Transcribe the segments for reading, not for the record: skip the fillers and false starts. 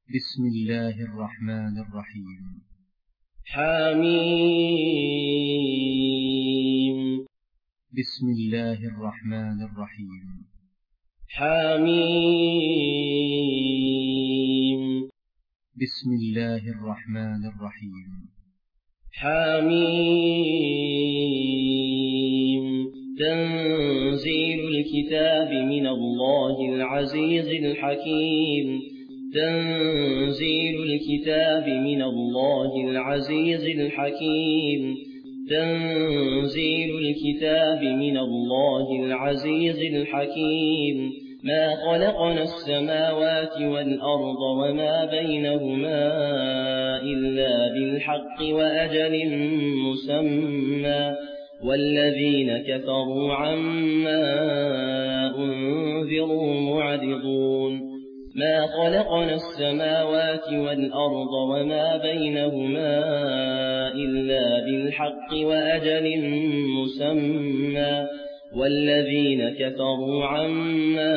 بسم الله الرحمن الرحيم. حميم. بسم الله الرحمن الرحيم. حميم. بسم الله الرحمن الرحيم. حميم. تنزيل الكتاب من الله العزيز الحكيم. تنزيل الكتاب من الله العزيز الحكيم. تنزيل الكتاب من الله العزيز الحكيم. ما خلقنا السماوات والأرض وما بينهما إلا بالحق وأجل مسمى والذين كفروا عما أنذروا معرضون. ما خلقنا السماوات والأرض وما بينهما إلا بالحق وأجل مسمى والذين كفروا عما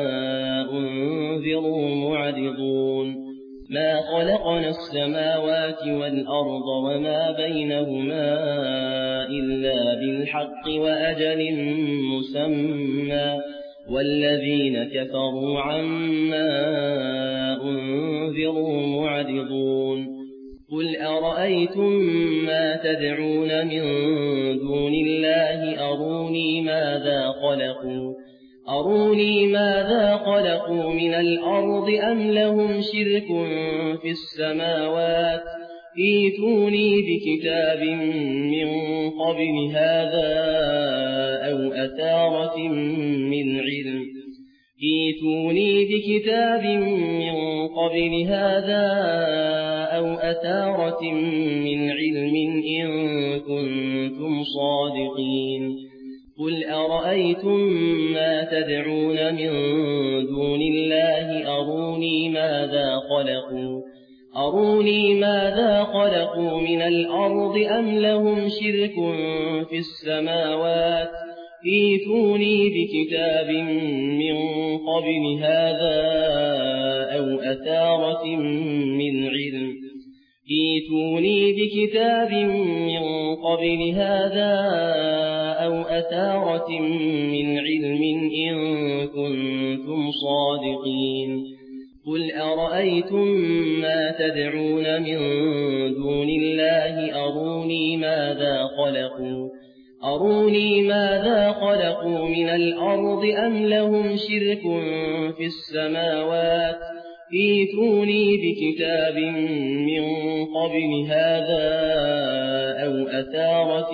أنذروا معرضون. ما خلقنا السماوات والأرض وما بينهما إلا بالحق وأجل مسمى والذين كفروا عما أنذروا معرضون. قل أرأيتم ما تدعون من دون الله أروني ماذا خلقوا من الأرض أم لهم شرك في السماوات ائتوني بكتاب من قبل هذا أو أثارة من علم إن كنتم صادقين. قل أرأيتم ما تدعون من دون الله أروني ماذا خلقوا من الأرض أم لهم شرك في السماوات ائتوني بكتاب من قبل هذا أو أثارة من علم إن كنتم صادقين. قل أرأيتم ما تدعون من دون الله أروني ماذا خلقوا من الأرض أم لهم شرك في السماوات ائتوني بكتاب من قبل هذا أو أثارة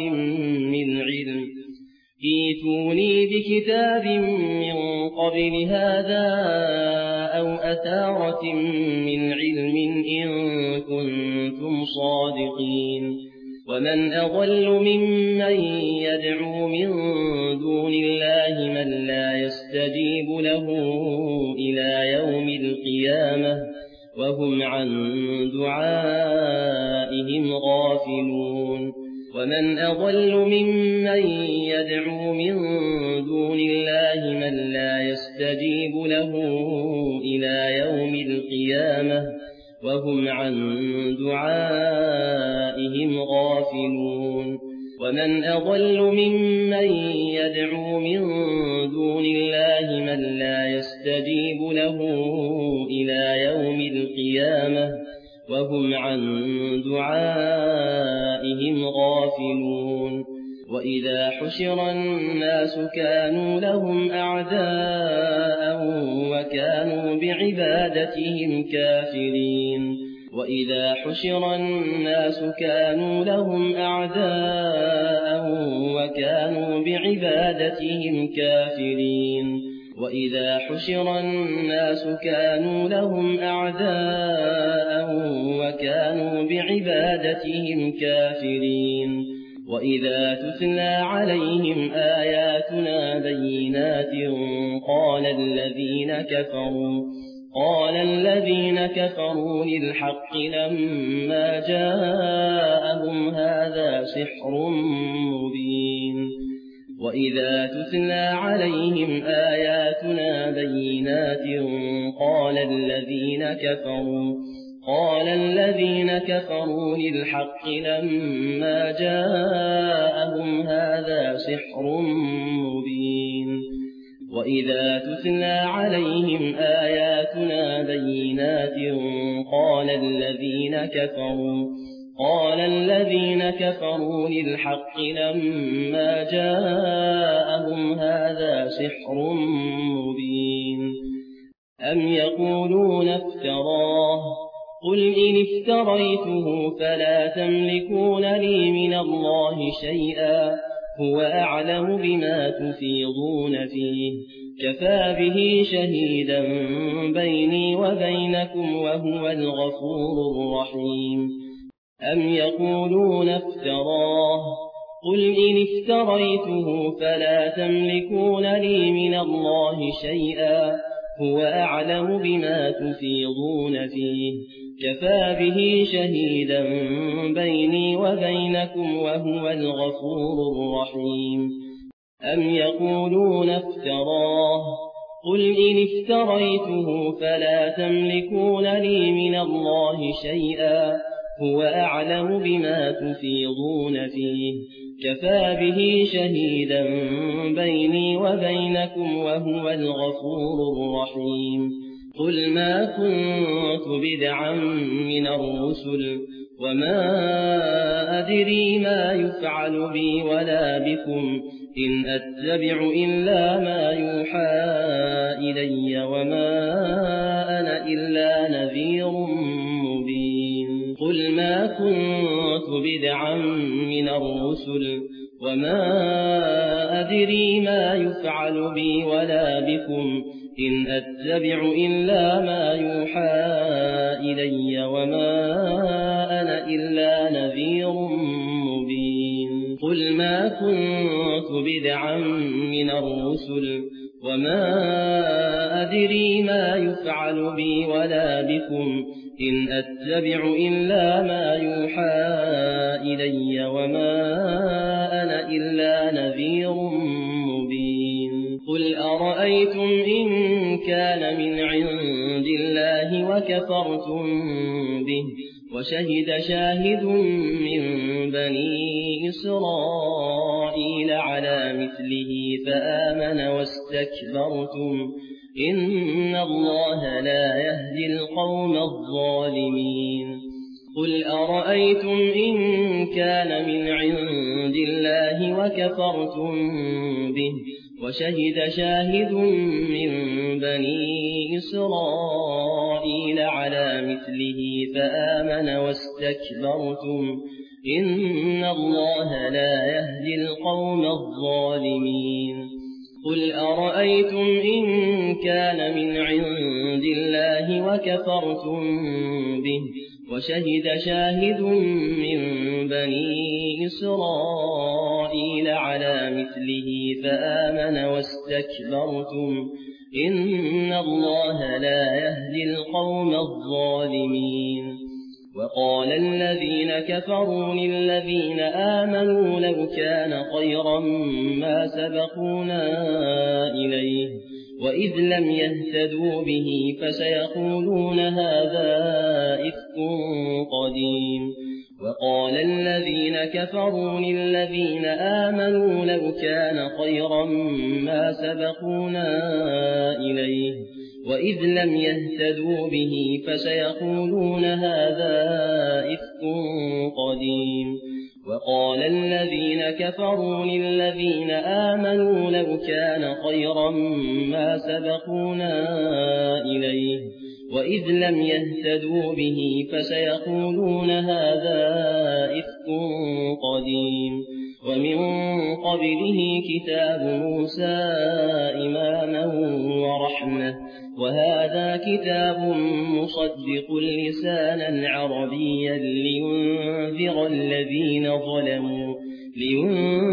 من علم إن كنتم صادقين. ومن أضل ممن يدعو من دون الله من لا يستجيب له إلى يوم القيامة وهم عن دعائهم غافلون. ومن أضل ممن يدعو من دون الله من لا يستجيب له إلى يوم القيامة وهم عن دعائهم غافلون. ومن أضل ممن يدعو من دون الله من لا يستجيب له إلى يوم القيامة وهم عن دعائهم غافلون. وإذا حشر الناس كانوا لهم أعداء وكانوا بعبادتهم كافرين. وإذا تتلى عليهم آياتنا بينات قال الذين كفروا للحق لما جاءهم هذا سحر مبين. وإذا تتلى عليهم آياتنا بينات قال الذين كفروا للحق لما جاءهم هذا سحر مبين وإذا تتلى عليهم آياتنا بينات قال الذين كفروا للحق لما جاءهم هذا سحر مبين أم يقولون افتراه قل إن افتريته فلا تملكون لي من الله شيئا هو أعلم بما تفيضون فيه كفى به شهيدا بيني وبينكم وهو الغفور الرحيم أم يقولون افتراه قل إن افتريته فلا تملكون لي من الله شيئا هو أعلم بما تفيضون فيه كفى به شهيدا بيني وبينكم وهو الغفور الرحيم أم يقولون افتراه قل إن افتريته فلا تملكون لي من الله شيئا هو أعلم بما تفيضون فيه كفى به شهيدا بيني وبينكم وهو الغفور الرحيم قل ما كنت بدعا من الرسل وما أدري ما يفعل بي ولا بكم إن أتبع إلا ما يوحى إلي وما أنا إلا نذير مبين قل ما كنت بدعا من الرسل وما أدري ما يفعل بي ولا بكم إن أتبع إلا ما يوحى إلي وما أنا إلا نذير مبين قل ما كنت بدعا من الرسل وما أدري ما يفعل بي ولا بكم إن أتبع إلا ما يوحى إلي وما أنا إلا نذير مبين قل أرأيتم إن كان من عند الله وكفرتم به وشهد شاهد من بني إسرائيل على مثله فآمن واستكبرتم إن الله لا يهدي القوم الظالمين قل أرأيتم إن كان من عند الله وكفرتم به وشهد شاهد من بني إسرائيل على مثله فآمن واستكبرتم إن الله لا يهدي القوم الظالمين قل أرأيتم إن كان من عند الله وكفرتم به وشهد شاهد من بني إسرائيل على مثله فآمن واستكبرتم إن الله لا يهدي القوم الظالمين وقال الذين كفروا للذين آمنوا لو كان خيرا ما سبقونا إليه وإذ لم يهتدوا به فسيقولون هذا إفك قديم وقال الذين كفروا للذين آمنوا لو كان خيرا ما سبقونا إليه وإذ لم يهتدوا به فسيقولون هذا إفك قديم وقال الذين كفروا للذين آمنوا لو كان خيرا ما سبقونا إليه وإذ لم يهتدوا به فسيقولون هذا إفك قديم ومن قبله كتاب موسى إماما ورحمة وهذا كتاب مصدق لسانا عربيا لينذر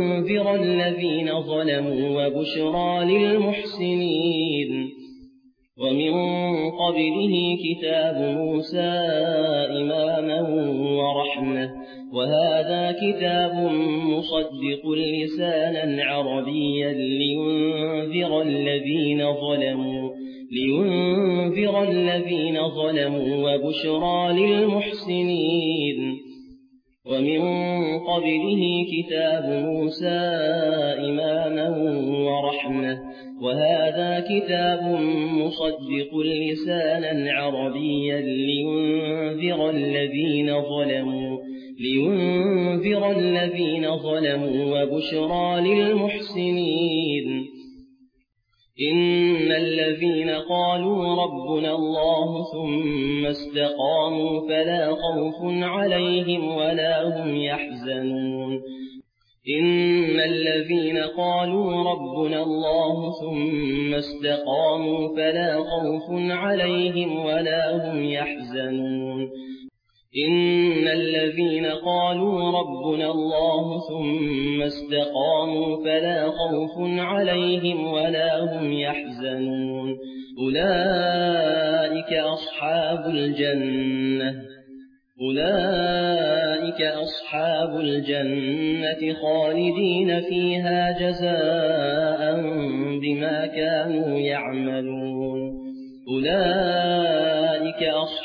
الذين ظلموا وبشرى للمحسنين ومن قبله كتاب موسى إماما ورحمة وهذا كتاب مصدق لسانا عربيا لينذر الذين ظلموا وبشرى للمحسنين ومن قبله كتاب موسى إماما ورحمة وهذا كتاب مصدق لسانا عربيا لينذر الذين ظلموا وبشرى للمحسنين إن الذين قالوا ربنا الله ثم استقاموا فلا خوف عليهم ولا هم يحزنون إن الذين قالوا ربنا الله ثم استقاموا فلا خوف عليهم ولا هم يحزنون إن الذين قالوا ربنا الله ثم استقاموا فلا خوف عليهم ولا هم يحزنون أولئك أصحاب الجنة خالدين فيها جزاء بما كانوا يعملون أولئك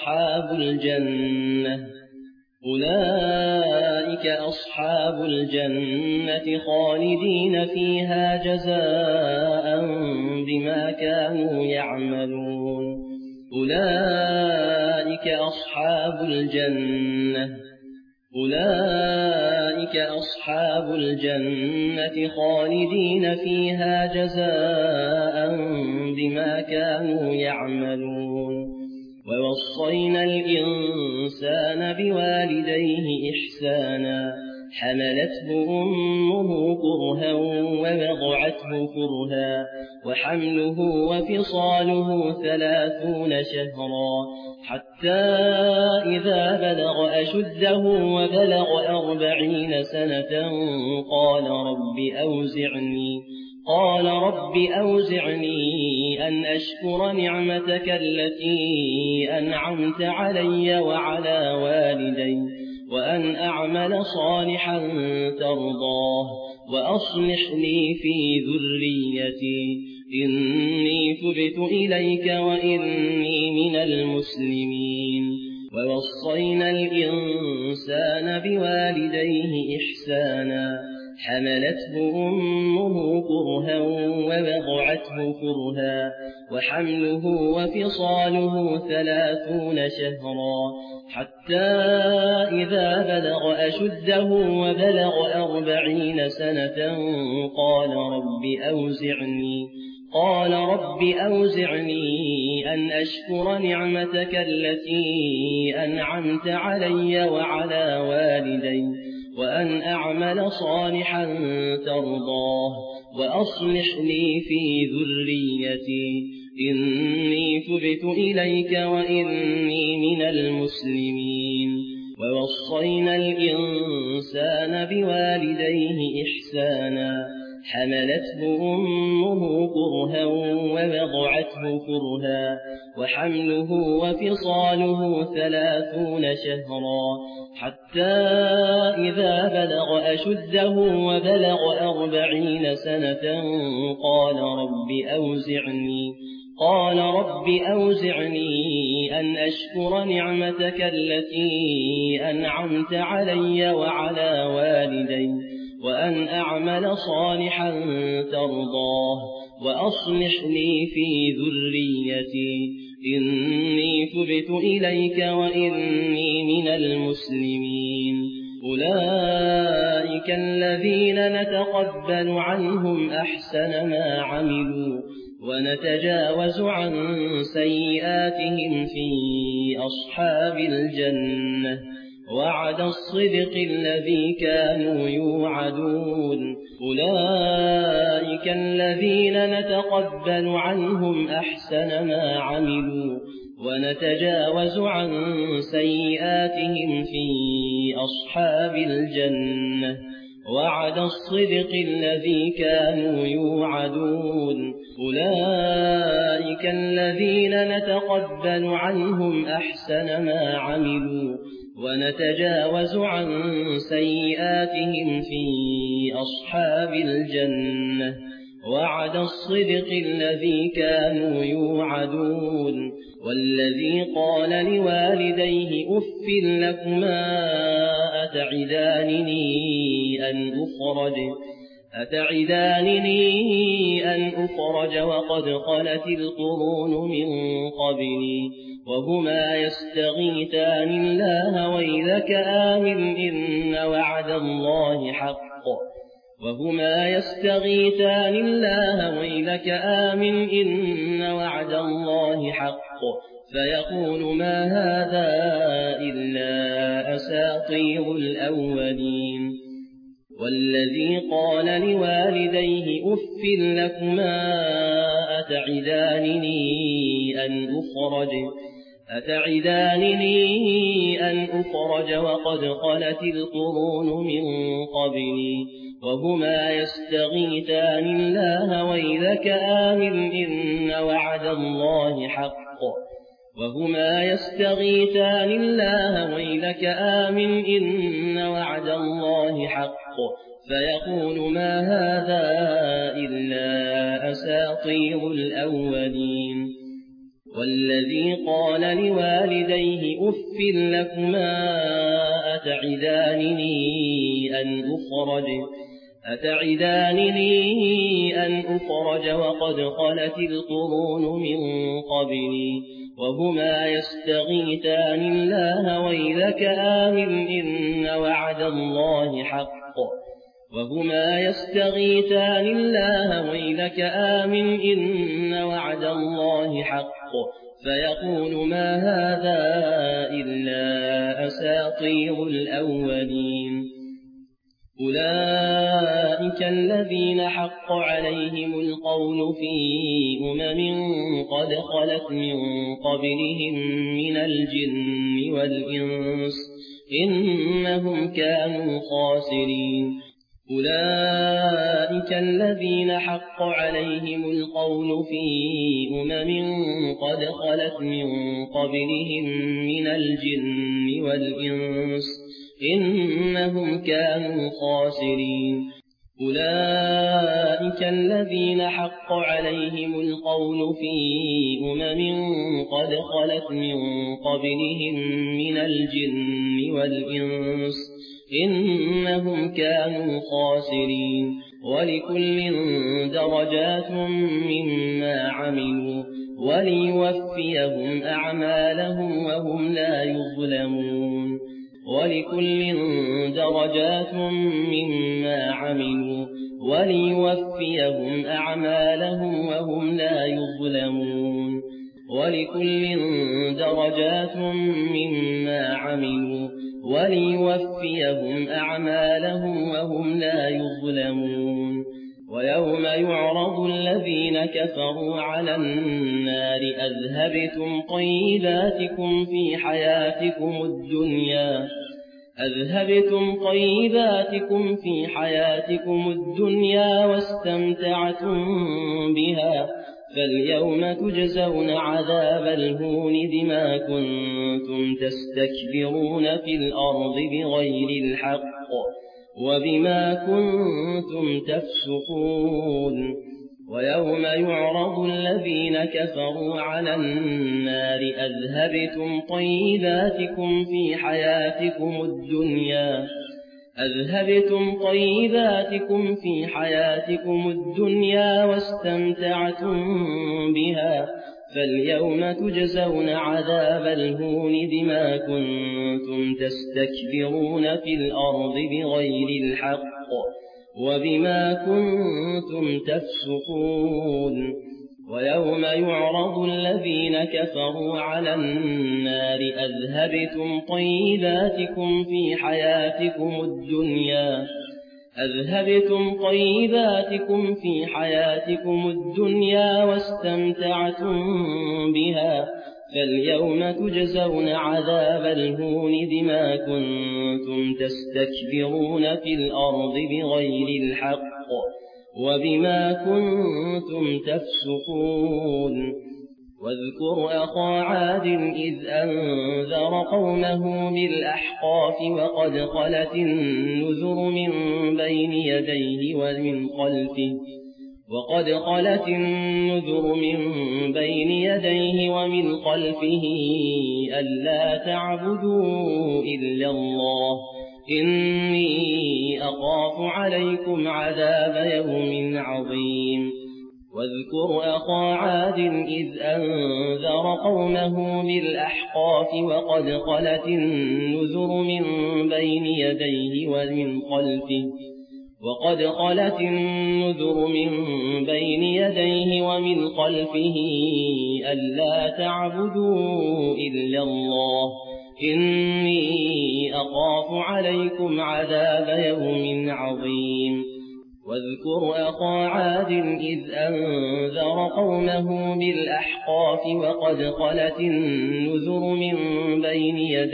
أصحاب الجنة خالدين فيها جزاء بما كانوا يعملون أولئك أصحاب الجنة خالدين فيها جزاء بما كانوا يعملون ووصينا الإنسان بوالديه إحسانا حملته أمه كرها ووضعته كرها وحمله وفصاله 30 شهرا حتى إذا بلغ أشده وبلغ 40 سنة قال رب أوزعني أن أشكر نعمتك التي أنعمت علي وعلى والدي وأن أعمل صالحا ترضاه وأصلح لي في ذريتي إني تبت إليك وإني من المسلمين ووصينا الإنسان بوالديه إحسانا حملته أمه كرها ووضعته كرها وحمله وفصاله 30 شهرا حتى إذا بلغ أشده وبلغ 40 سنة قال رب أوزعني أن أشكر نعمتك التي أنعمت علي وعلى والدي وأن أعمل صالحا ترضاه وأصلح لي في ذريتي إني تبت إليك وإني من المسلمين ووصينا الإنسان بوالديه إحسانا حملته أمه كرها ووضعته كرها وحمله وفصاله 30 شهرا حتى إذا بلغ أشده وبلغ 40 سنة قال رب أوزعني أن أشكر نعمتك التي أنعمت علي وعلى والدي وأن أعمل صالحا ترضاه وأصلح لي في ذريتي إني تبت إليك وإني من المسلمين أولئك الذين نتقبل عنهم أحسن ما عملوا ونتجاوز عن سيئاتهم في أصحاب الجنة وعد الصدق الذي كانوا يوعدون أولئك الذين نتقبل عنهم أحسن ما عملوا ونتجاوز عن سيئاتهم في أصحاب الجنة وعد الصدق الذي كانوا يوعدون أولئك الذين نتقبل عنهم أحسن ما عملوا ونتجاوز عن سيئاتهم في أصحاب الجنة وعد الصدق الذي كانوا يوعدون والذي قال لوالديه أف لكما أتعدانني أن أخرج وقد خلت القرون من قبلي وهما يستغيثان الله ويلك آمن إن وعد الله حق فيقول ما هذا إلا أساطير الأولين والذي قال لوالديه أف لكما أتعدانني أن أخرج وقد خلت القرون من قبلي وهما يستغيثان الله ويلك آمن إن وعد الله حق فيقول ما هذا إلا أساطير الأولين والذي قال لوالديه أف لكما أتعدانني أن أخرج وقد خلت القرون من قبلي وهما يستغيثان الله ويلك آمن إن وعد الله حق فيقول ما هذا إلا أساطير الأولين أولئك الذين حق عليهم القول في قد خلت من قبلهم من الجن والإنس إنهم كانوا خاسرين أولئك الذين حق عليهم القول في قد خلت من قبلهم من الجن والإنس إنهم كانوا خاسرين أولئك الذين حق عليهم القول في قد خلت من قبلهم من الجن والإنس إنهم كانوا خاسرين ولكل درجات مما عملوا وليوفيهم أعمالهم وهم لا يظلمون ويوم يعرض الذين كفروا على النار أذهبتم طيباتكم في حياتكم الدنيا واستمتعتم بها فاليوم تجزون عذاب الهون بما كنتم تستكبرون في الأرض بغير الحق وبما كنتم تفسقون ويوم يعرض الذين كفروا على النار أذهبتم طيباتكم في حياتكم الدنيا واستمتعتم بها فاليوم تجزون عذاب الهون بما كنتم تستكبرون في الأرض بغير الحق وبما كنتم تفسقون ويوم يعرض الذين كفروا على النار أذهبتم طيباتكم في حياتكم الدنيا واستمتعتم بها فاليوم تجزون عذاب الهون بما كنتم تستكبرون في الأرض بغير الحق وبما كنتم تفسقون واذكر أخا عاد إذ أنذر قومه بالأحقاف وقد خلت النذر من بين يديه ومن خلفه ألا تعبدوا إلا الله إني أخاف عليكم عذاب يوم عظيم واذكر أخا عاد إذ أنذر قومه بالأحقاف وقد خلت النذر من بين يديه ومن خلفه ألا تعبدوا إلا الله إني أخاف عليكم عذاب يوم عظيم واذكر أخا عاد إذ أنذر قومه بالأحقاف وقد خلت النذر من بين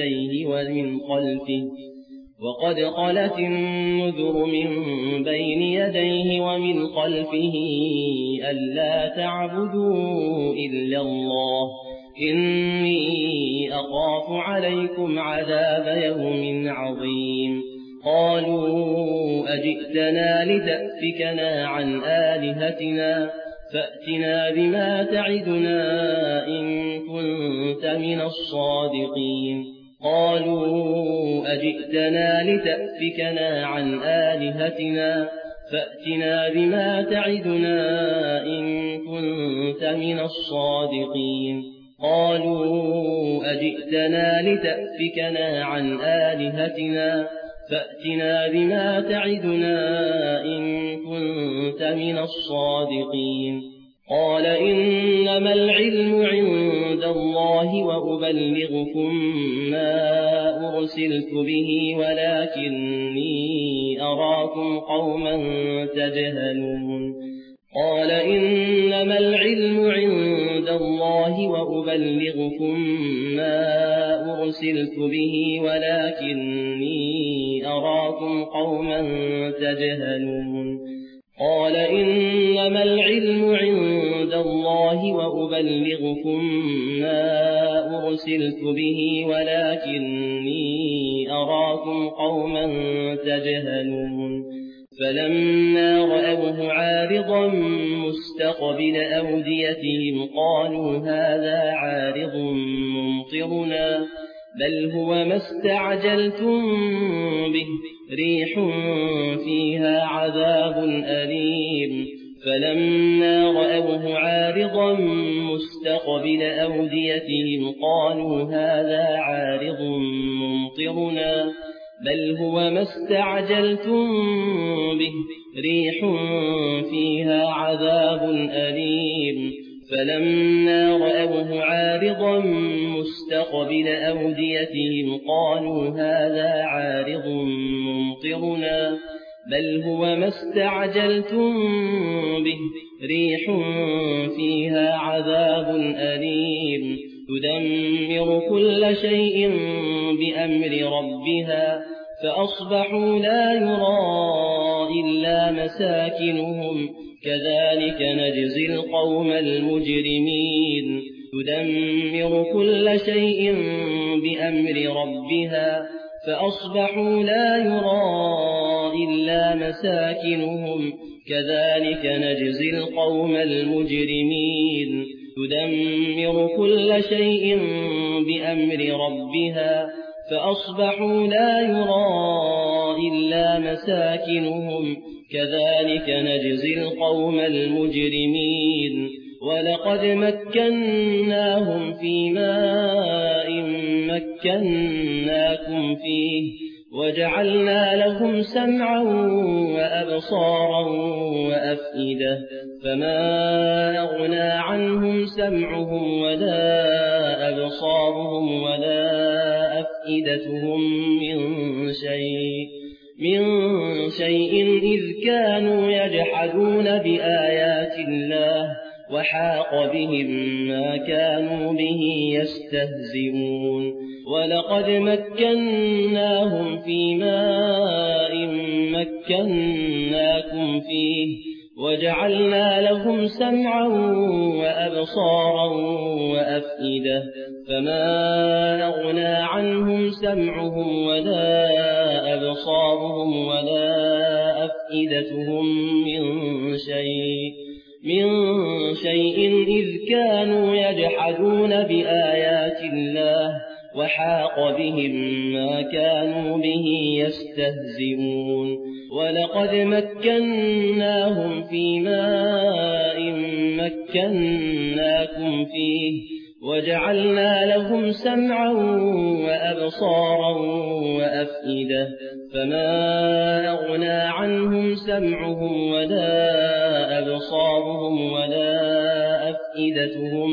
يديه ومن خلفه ألا تعبدوا إلا الله إني أخاف عليكم عذاب يوم عظيم قالوا أجئتنا لتأفكنا عن آلهتنا فأتنا بما تعدنا إن كنت من الصادقين قال إنما العلم عند الله وأبلغكم ما أرسلت به ولكني أراكم قوما تجهلون قال إنما العلم عند الله وأبلغكم ما أرسلت به ولكني أراكم قوما تجهلون فلما رأوه عارضا مستقبل أوديتهم قالوا هذا عارض ممطرنا بل هو ما استعجلتم به ريح فيها عذاب أليم فلما رأوه عارضا مستقبل أوديتهم قالوا هذا عارض ممطرنا بل هو ما استعجلتم به ريح فيها عذاب أليم فلما رأوه عارضا مستقبل أوديتهم قالوا هذا عارض ممطرنا بل هو ما استعجلتم به ريح فيها عذاب أليم تدمر كل شيء بأمر ربها فأصبحوا لا يرى إلا مساكنهم كذلك نجزي القوم المجرمين تدمر كل شيء بأمر ربها فأصبحوا لا يرى إلا مساكنهم كذلك نجزي القوم المجرمين تدمر كل شيء بأمر ربها فأصبحوا لا يرى إلا مساكنهم كذلك نجزي القوم المجرمين ولقد مكناهم في ماء مكناكم فيه وجعلنا لهم سمعا وأبصارا وأفئدة فما أغنى عنهم سمعهم ولا أبصارهم ولا أفئدتهم من شيء إذ كانوا يجحدون بآيات الله وحاق بهم ما كانوا به يستهزئون ولقد مكناهم في ماء مكناكم فيه وجعلنا لهم سمعا وأبصارا وأفئدة فما أغنى عنهم سمعهم ولا أبصارهم ولا أفئدتهم من شيء إذ كانوا يجحدون بآيات الله وحاق بهم ما كانوا به يستهزئون ولقد مكناهم في ماء مكناكم فيه وجعلنا لهم سمعا وأبصارا وأفئدة فما أغنى عنهم سمعهم ولا أبصارهم ولا أفئدتهم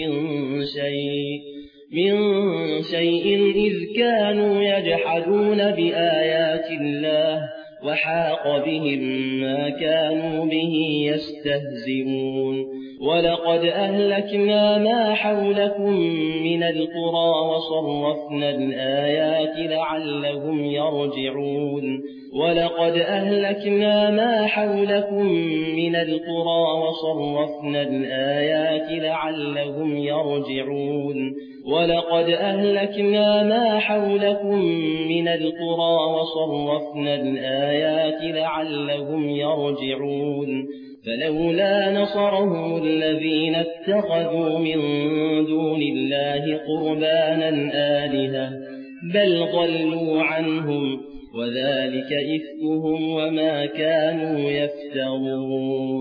من شيء إذ كانوا يجحدون بآيات الله وحاق بهم ما كانوا به يستهزئون ولقد أهلكنا ما حولكم من القرى وصرفنا الآيات لعلهم يرجعون ولقد أهلكنا ما حولكم من القرى وصرفنا الآيات لعلهم يرجعون ولقد أهلكنا ما حولكم من القرى وصرفنا الآيات لعلهم يرجعون فلولا نصرهم الذين اتخذوا من دون الله قربانا آلهة بل ضلوا عنهم وذلك إفكهم وما كانوا يفترون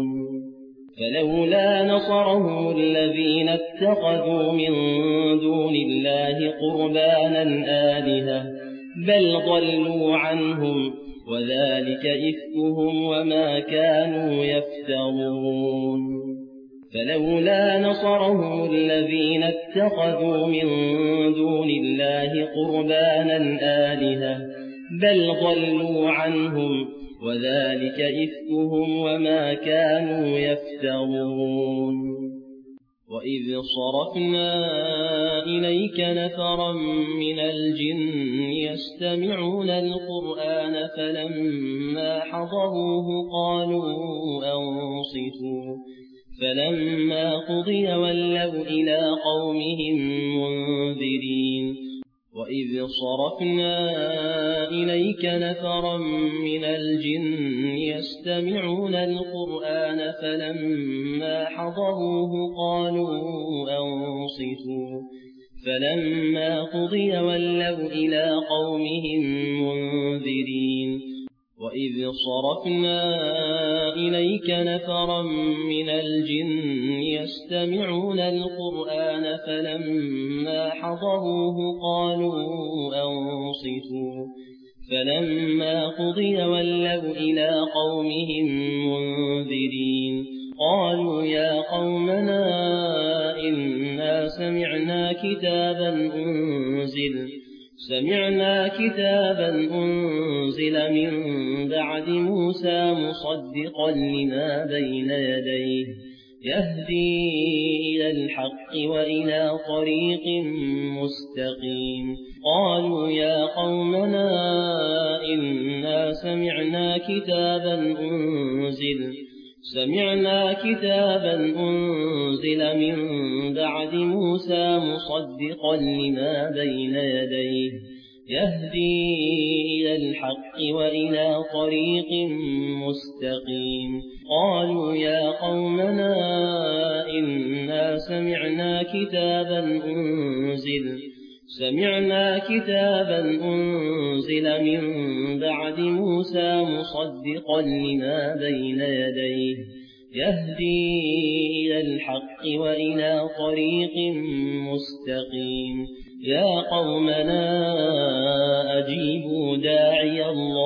فلولا نصرهم الذين اتخذوا من دون الله قربانا آلهة بل ضلوا عنهم وذلك إفكهم وما كانوا يفترون فلولا نصرهم الذين اتخذوا من دون الله قربانا آلهة بل ضلوا عنهم وذلك إفكهم وما كانوا يفترون وإذ صرفنا إليك نفرا من الجن يستمعون القرآن فلما حضروه قالوا أنصتوا فلما قضي ولوا إلى قومهم منذرين وإذ صرفنا إليك نفرا من الجن يستمعون القرآن فلما حضروه قالوا أنصتوا فلما قضي ولوا إلى قومهم منذرين وإذ صرفنا إليك نفرا من الجن يستمعون القرآن فلما حضروه قالوا أنصتوا فلما قضي ولوا إلى قومهم منذرين قالوا يا قومنا إنا سمعنا كتابا أنزل من بعد موسى مصدقا لما بين يديه يهدي إلى الحق وإلى طريق مستقيم قالوا يا قومنا إنا سمعنا كتابا أنزل من بعد موسى مصدقا لما بين يديه يهدي إلى الحق وإلى طريق مستقيم قالوا يا قومنا إنا سمعنا كتابا أنزل من بعد موسى مصدقا لما بين يديه يهدي إلى الحق وإلى طريق مستقيم يا قومنا أجيبوا داعي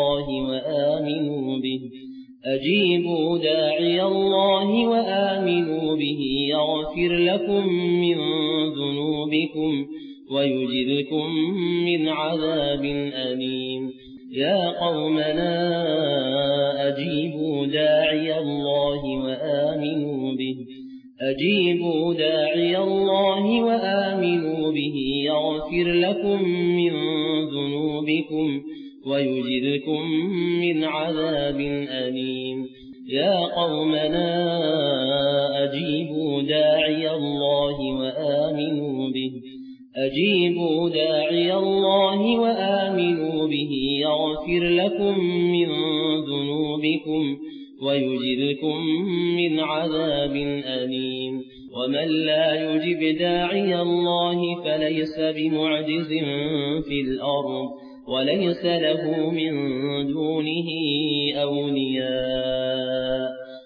الله وآمنوا به يغفر لكم من ذنوبكم ويجركم من عذاب أليم يا قومنا أجيبوا داعي الله أجيبوا داعي الله وآمنوا به يغفر لكم من ذنوبكم ويجركم من عذاب أليم يا قومنا أجيبوا داعي الله وآمنوا به أجيبوا داعي الله وآمنوا به يغفر لكم من ذنوبكم ويجركم من عذاب أليم ومن لا يجب داعي الله فليس بمعجز في الأرض وليس له من دونه أولياء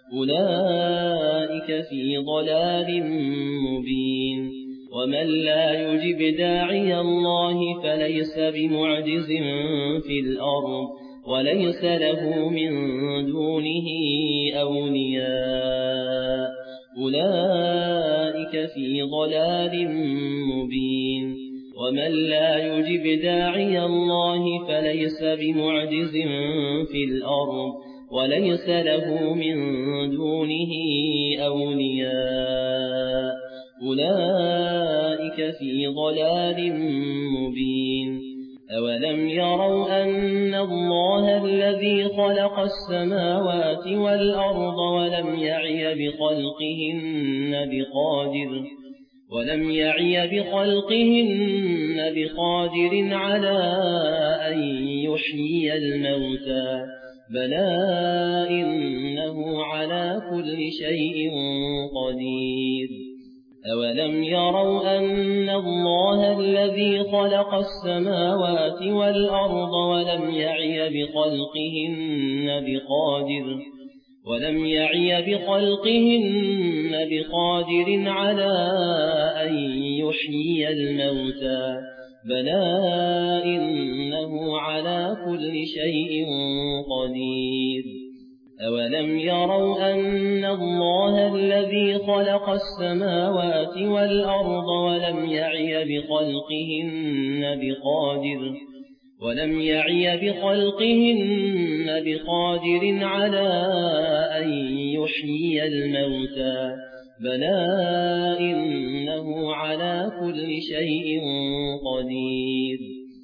أولئك في ضلال مبين ومن لا يجب داعي الله فليس بمعجز في الأرض وليس له من دونه أولياء أولئك في ضلال مبين ومن لا يجب داعي الله فليس بمعجز في الأرض وليس له من دونه أولياء أولئك في ضلال مبين أولم يروا أن الله الذي خلق السماوات والأرض ولم يعي بخلقهن بقادر على أن يحيي الموتى بلى إنه على كل شيء قدير أولم يروا أن الله الذي خلق السماوات والأرض ولم يعي بخلقهن بقادر على أن يحيي الموتى بلى إنه على كل شيء قدير أولم يروا أن الله الذي خلق السماوات والأرض ولم يعي بخلقهن بقادر على أن يحيي الموتى بلى إنه على كل شيء قدير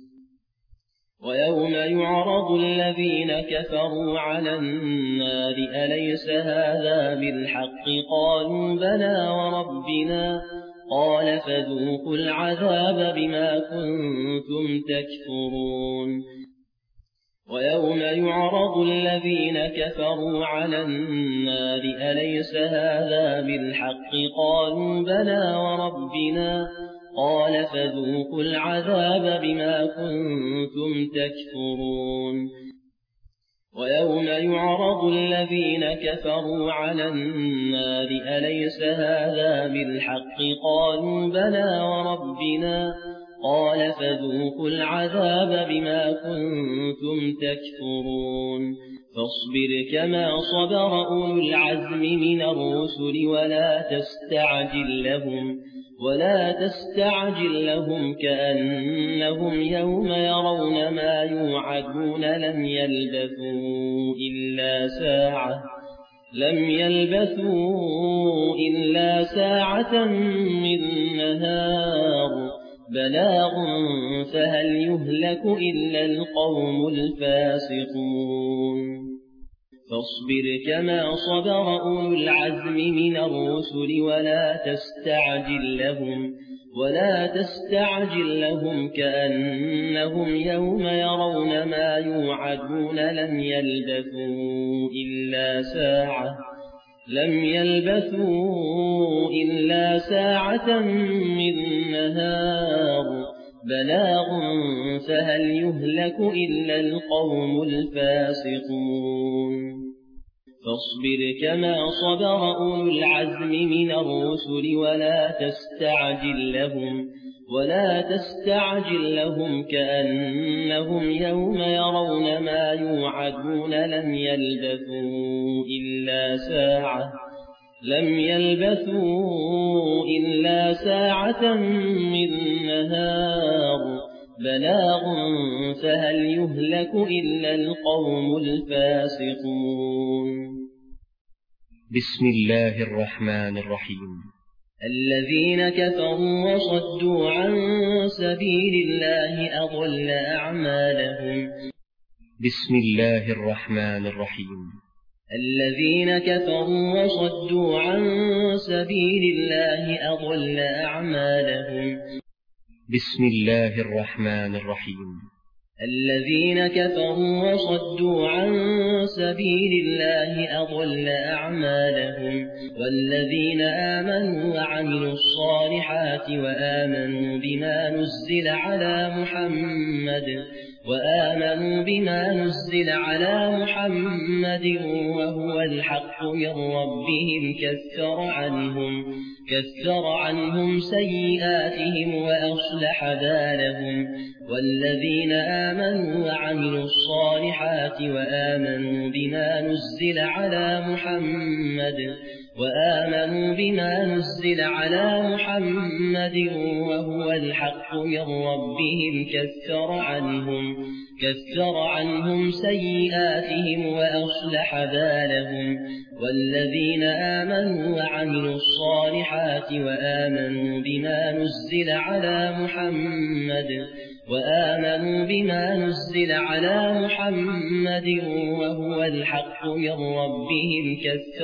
ويوم يعرض الذين كفروا على النار أليس هذا بالحق قالوا بلى وربنا قال فذوقوا العذاب بما كنتم تكفرون ويوم يعرض الذين كفروا على النار أليس هذا بالحق قالوا بلى وربنا قال فذوقوا العذاب بما كنتم تكفرون ويوم يعرض الذين كفروا على النار أليس هذا بالحق قالوا بلى وربنا قال فذوقوا العذاب بما كنتم تكفرون فاصبر كما صبر أولو العزم من الرسل ولا تستعجل لهم كأنهم يوم يرون ما يوعدون لم يلبثوا إلا ساعة من نهار بلاغ فهل يهلك إلا القوم الفاسقون فاصبر كما صبر أولو العزم من الرسل ولا تستعجل لهم كأنهم يوم يرون ما يوعدون لم يلبثوا إلا ساعة من نهار بلاغ فهل يهلك إلا القوم الفاسقون فاصبر كما صبر أولو العزم من الرسل ولا تستعجل لهم كأنهم يوم يرون ما يوعدون لم يلبثوا إلا ساعة من نهار بلاغ فهل يهلك إلا القوم الفاسقون بسم الله الرحمن الرحيم. الذين كفروا وصدوا عن سبيل الله أضل أعمالهم. بسم الله الرحمن الرحيم. الذين كفروا وصدوا عن سبيل الله أضل أعمالهم. بسم الله الرحمن الرحيم. الذين كفروا وصدوا عن سبيل الله أضل أعمالهم. والذين آمنوا وعملوا الصالحات وآمنوا بما نزل على محمد وهو الحق من ربهم كفر عنهم سيئاتهم وأصلح بالهم. والذين آمنوا وعملوا الصالحات وآمنوا بما نزل على محمد وهو الحق من ربهم كفر عنهم سيئاتهم وأصلح بالهم. والذين آمنوا وعملوا الصالحات وآمنوا بما نزل على محمد وهو الحق من ربهم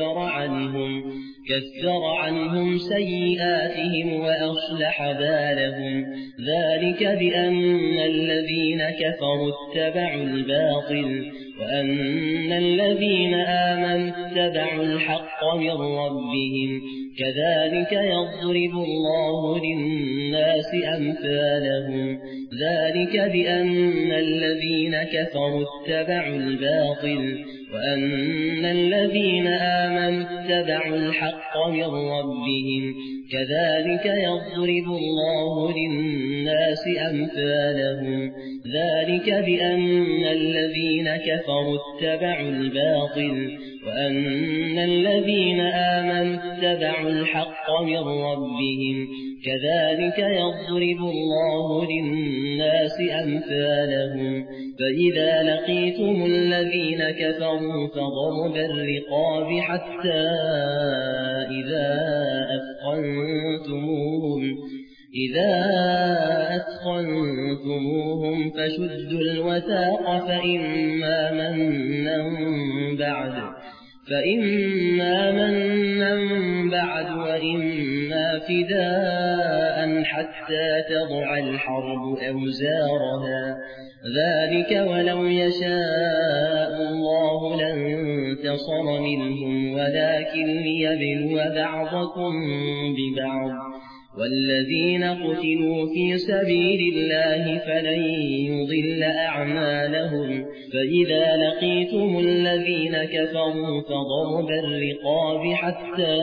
كفر عنهم سيئاتهم وأصلح بالهم. ذلك بأن الذين كفروا اتبعوا الباطل وأن الذين آمنوا اتبعوا الحق من ربهم. كذلك يضرب الله للناس أمثالهم. ذلك بأن الذين كفروا اتبعوا الباطل وأن الذين آمنوا اتبعوا الحق من ربهم. كذلك يضرب الله للناس أمثالهم. ذلك بأن الذين كفروا اتبعوا الباطل وأن الذين آمنوا اتبعوا الحق من ربهم. كذلك يضرب الله للناس أمثالهم. فإذا لقيتم الذين كفروا فضرب الرقاب حتى إذا أثخنتموهم فشدوا الوثاق فإما منا بعد وإما فداء حتى تضع الحرب أوزارها. ذلك ولو يشاء الله لانتصر منهم ولكن ليبلو بعضكم ببعض. والذين قتلوا في سبيل الله فلن يضل أعمالهم. فإذا لقيتم الذين كفروا فضرب الرقاب حتى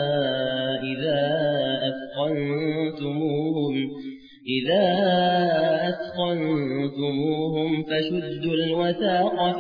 إذا أثخنتموهم فشدوا الوثاق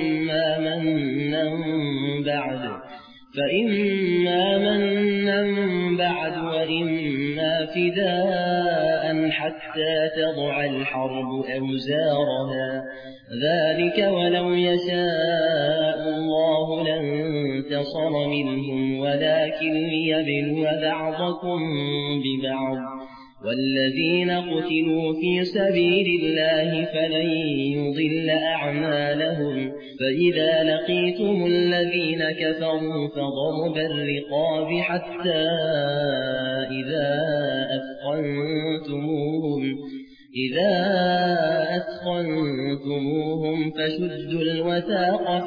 فإما منا بعد وإما فداء حتى تضع الحرب أوزارها. ذلك ولو يشاء الله لانتصر منهم ولكن ليبلو بعضكم ببعض. والذين قتلوا في سبيل الله فلن يضل أعمالهم. فإذا لقيتم الذين كفروا فضرب الرقاب حتى إذا أثخنتموهم فشدوا الوثاق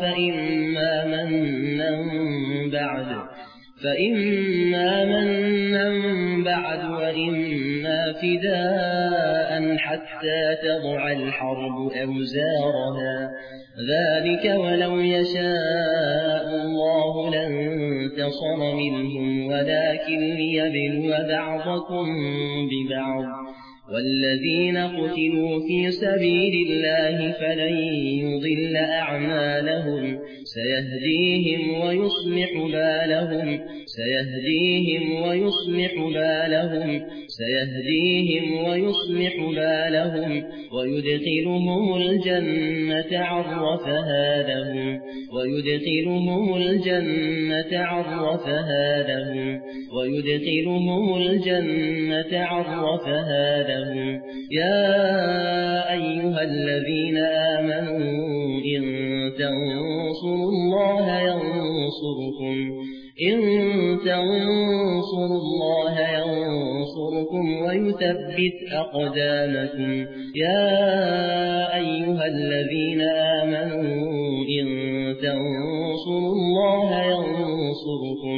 فإما منا بعد وإما فداء حتى تضع الحرب أوزارها. ذلك ولو يشاء الله لانتصر منهم ولكن ليبلو بعضكم ببعض. والذين قتلوا في سبيل الله فلن يضل أعمالهم. سيهديهم ويصلح بالهم. سيهديهم ويصلح بالهم ويدخلهم الجنة عرفها لهم يا أيها الذين آمنوا إن تنصروا الله ينصركم ويثبت أقدامكم يا أيها الذين آمنوا إن تنصروا الله ينصركم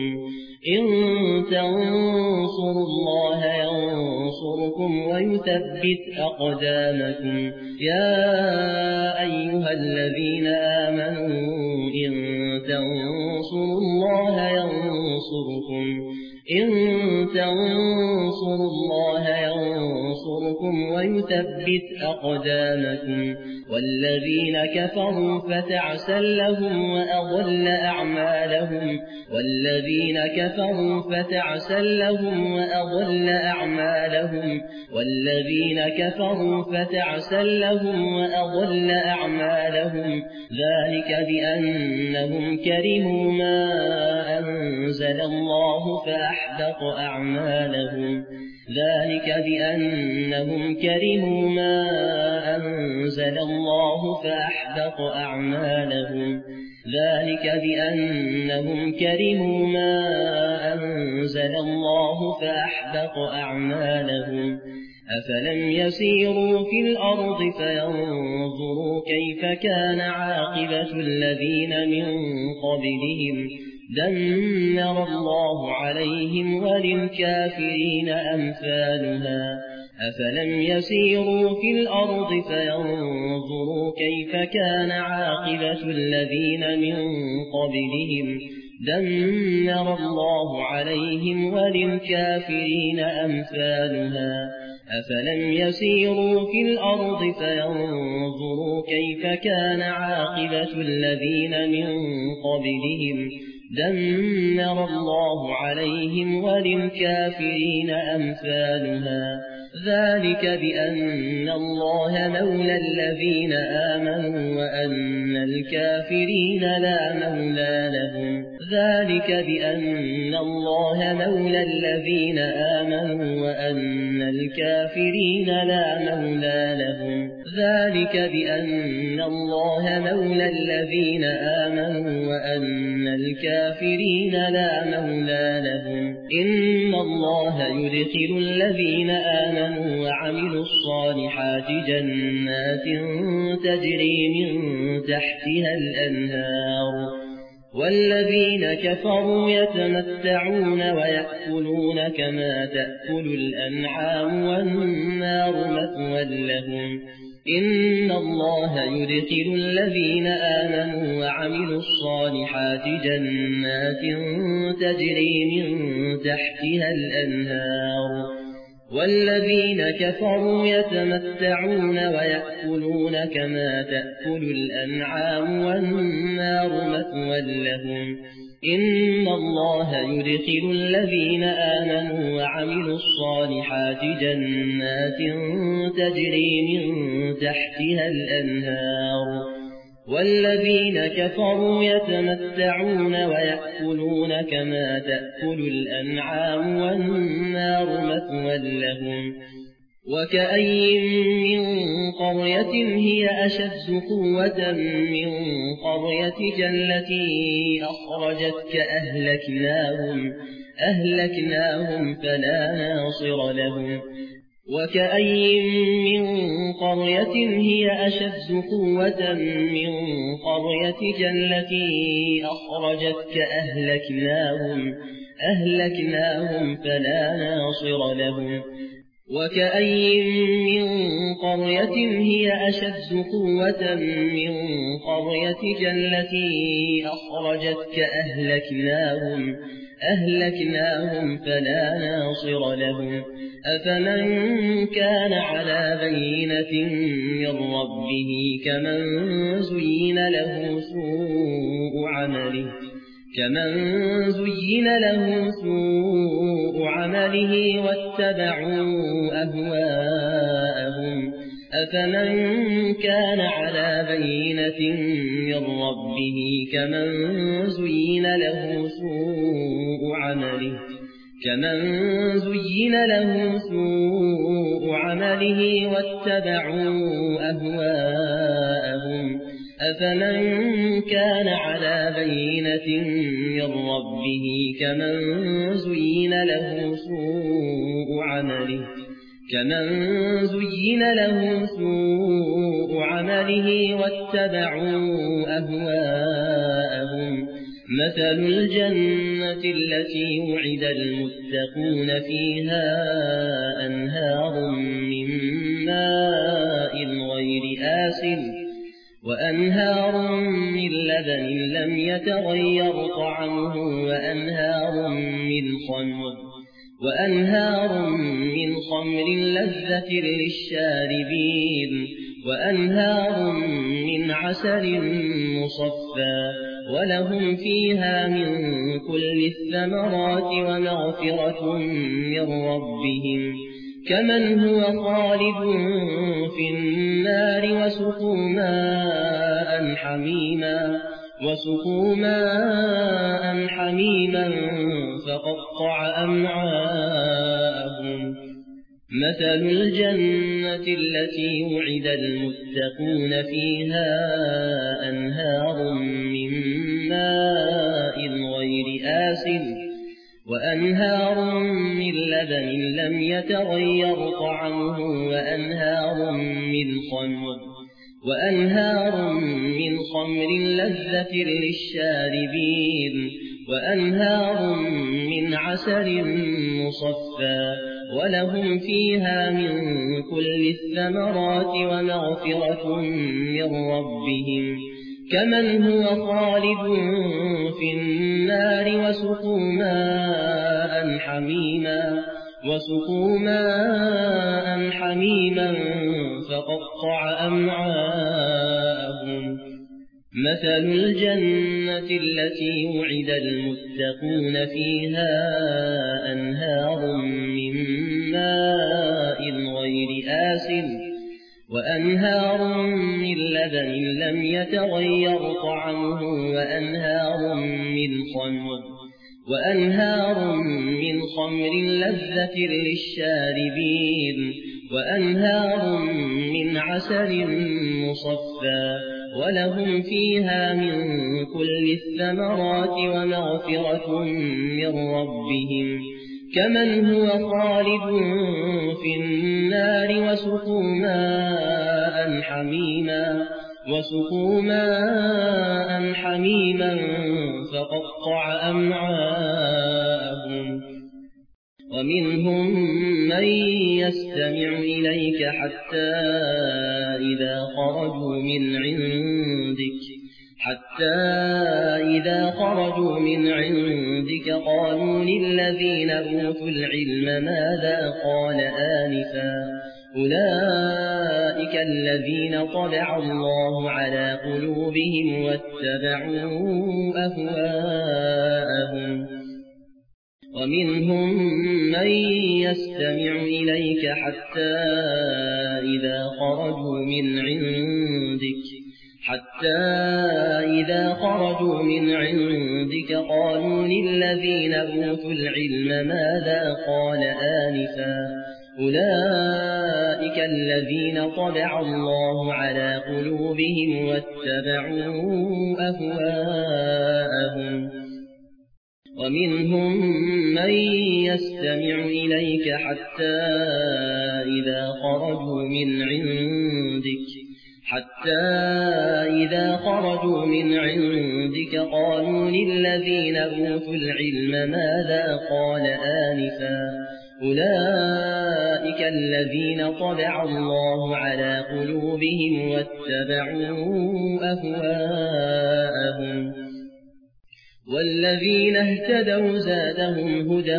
ويثبت أقدامكم يا أيها الذين آمنوا إن تنصروا الله ينصركم ويثبت أقدامكم والذين كفروا فتعسا لهم وأضل أعمالهم ذلك بأنهم كرهوا ما أنزل الله فأحبط أعمالهم أفلم يسيروا في الأرض فينظروا كيف كان عاقبة الذين من قبلهم دمر الله عليهم وللكافرين أمثالها أفلم يسيروا في الأرض فينظروا كيف كان عاقبة الذين من قبلهم دمر الله عليهم وللكافرين أمثالها أفلم يسيروا في الأرض فينظروا كيف كان عاقبة الذين من قبلهم دمر الله عليهم وللكافرين أمثالها ذلك بأن الله مولى الذين آمنوا وأن الكافرين لا مولى لهم إن الله يدخل الذين آمنوا وعملوا الصالحات جنات تجري من تحتها الأنهار والذين كفروا يتمتعون ويأكلون كما تأكل الأنعام والنار مثوى لهم إن الله يدخل الذين آمنوا وعملوا الصالحات جنات تجري من تحتها الأنهار والذين كفروا يتمتعون ويأكلون كما تأكل الأنعام والنار مثوى لهم إن الله يدخل الذين آمنوا وعملوا الصالحات جنات تجري من تحتها الأنهار والذين كفروا يتمتعون ويأكلون كما تأكل الأنعام والنار مثوى لهم وكأين من قرية هي أشد قوة من قريتك التي أخرجتك أهلكناهم فلا ناصر لهم وكأين من قرية هي أشد قوة من قريتك التي أخرجتك أهلكناهم فلا ناصر لهم وكأين من قرية هي أشد قوة من قريتك التي أخرجتك أهلكناهم فلا ناصر لهم أفمن كان على بينة من ربه كمن زين له سوء كمن زين له سوء عمله واتبعوا أهواءهم أفمن كان على بينة من ربه كمن زين له سوء عمله واتبعوا أهواءهم أفمن كان على بينة من ربه كمن زين له سوء عمله واتبعوا أهواءهم مثل الجنة التي وعد المتقون فيها أنهار من ماء غير آسن وأنهار من لبن لم يتغير طعمه وأنهار من خمر لذة للشاربين وأنهار من عسل مصفى ولهم فيها من كل الثمرات ومغفرة من ربهم كمن هو خالد في النار وسقوا ماء حميما فقطع أمعاءهم مثل الجنة التي وعد المتقون فيها أنهار من ماء غير آسن وأنهار من لبن لم يتغير طعمه وأنهار من خمر لذة للشاربين وأنهار من عسل مصفى ولهم فيها من كل الثمرات ومغفرة من ربهم كمن هو خالد في النار وسقوا ماء حميما فقطع أمعاءهم مثل الجنة التي وعد المتقون فيها أنهار من ماء غير آسن وأنهار من لبن لم يتغير طعمه وأنهار من خمر لذة للشاربين وأنهار من عسل مصفى ولهم فيها من كل الثمرات ومغفرة من ربهم كمن هو خالد في النار وسقوا ماء حميما فقطع أمعاءهم ومنهم من يستمع إليك حتى إذا خرجوا من عندك قالوا للذين أوتوا العلم ماذا قال آنفا أولئك الذين طبع الله على قلوبهم واتبعوا أهواءهم ومنهم من يستمع إليك حتى إذا خرجوا من عندك قالوا للذين أوتوا العلم ماذا قال آنفا أولئك الذين طبع الله على قلوبهم واتبعوا أهواءهم ومنهم من يستمع إليك حتى إذا خرجوا من عندك قالوا للذين أوتوا العلم ماذا قال آنفا أولئك الذين طبع الله على قلوبهم واتبعوا أهواءهم والذين اهتدوا زادهم هدى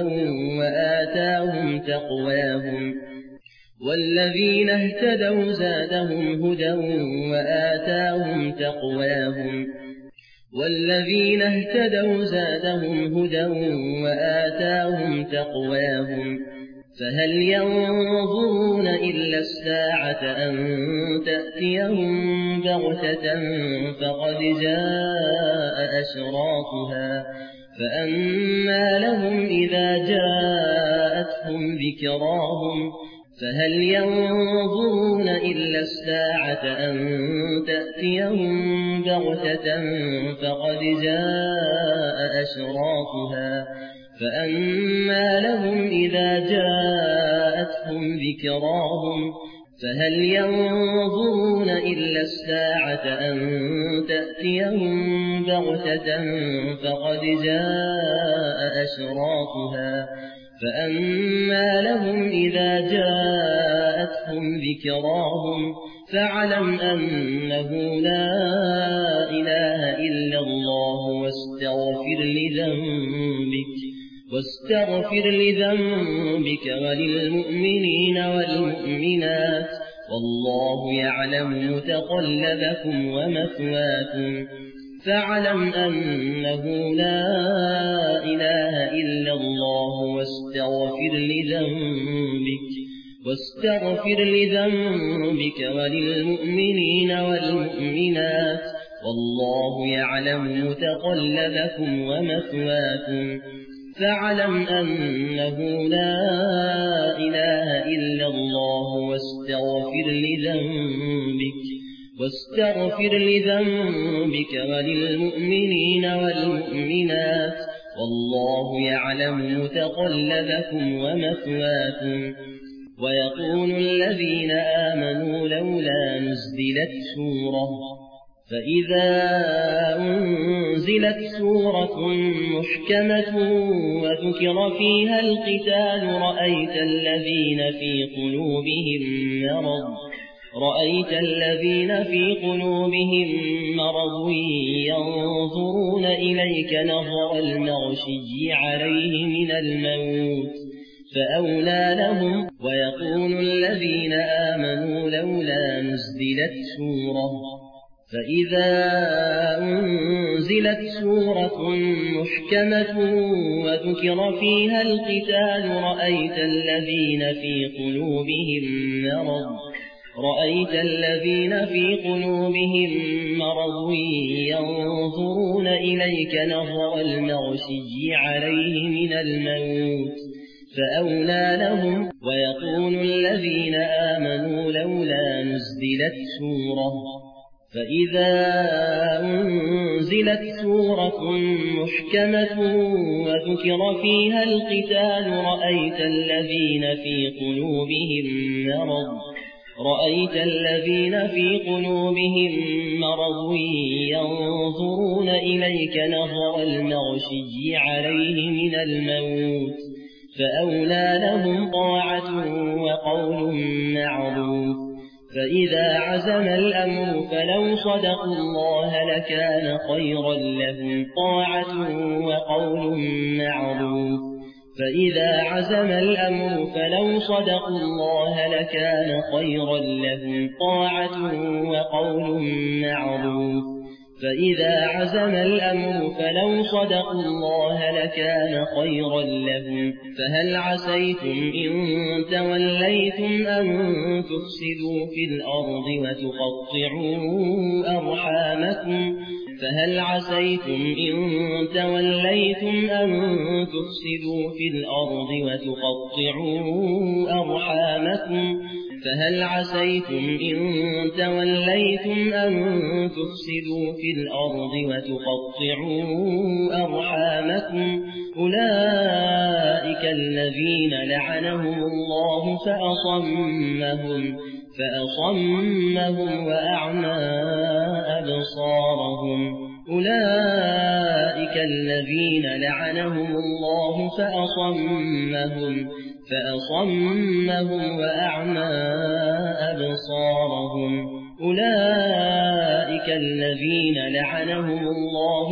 وآتاهم تقواهم والذين اهتدوا زادهم هدى وآتاهم تقواهم فهل ينظرون إلا الساعة أن تأتيهم بغتة فقد جاء أشراطها فأما لهم إذا جاءتهم ذكراهم فهل ينظرون إلا الساعة أن تأتيهم بغتة فقد جاء أشراطها فأما لهم إذا جاءتهم ذكراهم فهل ينظرون إلا الساعة أن تأتيهم بغتة فقد جاء أشراطها فأما لهم إذا جاءتهم ذكراهم فاعلم أنه لا إله إلا الله واستغفر لذنبك وللمؤمنين والمؤمنات والله يعلم متقلبكم ومثواكم فاعلم أنه لا إله إلا الله واستغفر لذنبك وللمؤمنين والمؤمنات والله يعلم متقلبكم ومثواكم فاعلم أنه لا إله إلا الله واستغفر لذنبك وللمؤمنين والمؤمنات والله يعلم متقلبكم ومثواكم ويقول الذين آمنوا لولا نزلت سورة فإذا أنزلت سورة محكمة وذكر فيها القتال رأيت الذين في قلوبهم مرض ينظرون إليك نظر المغشي عليه من الموت فأولى لهم ويقول الذين آمنوا لولا نزلت سورة فإذا أنزلت سورة محكمة وذكر فيها القتال رأيت الذين في قلوبهم مرض ينظرون إليك نظر المغشي عليه من الموت فأولى لهم ويقول الذين آمنوا لولا نزلت سورة فإذا أنزلت سورة محكمة وذكر فيها القتال رأيت الذين في قلوبهم مرض ينظرون إليك نظر المغشي عليه من الموت فأولى لهم طاعة وقول معروف فإذا عزم الأمر فلو صدقوا الله لكان خيرا لهم طاعة وقول معروف فإذا عزم الأمر فلو صدقوا الله لكان خيرا لهم طاعة وقول معروف فإذا عزم الأمر فلو صدقوا الله لكان خيرا لهم فهل عسيتم إن توليتم أن تفسدوا في الأرض وتقطعوا أرحامكم فهل عسيتم إن توليتم أن تفسدوا في الأرض وتقطعوا أرحامكم فهل عسيتم إن توليتم أن تفسدوا في الأرض وتقطعوا أرحامكم أولئك الذين لعنهم الله فأصمهم وأعمى أبصارهم أولئك الذين لعنهم الله فأصمهم وأعمى أبصارهم أولئك الذين لعنهم الله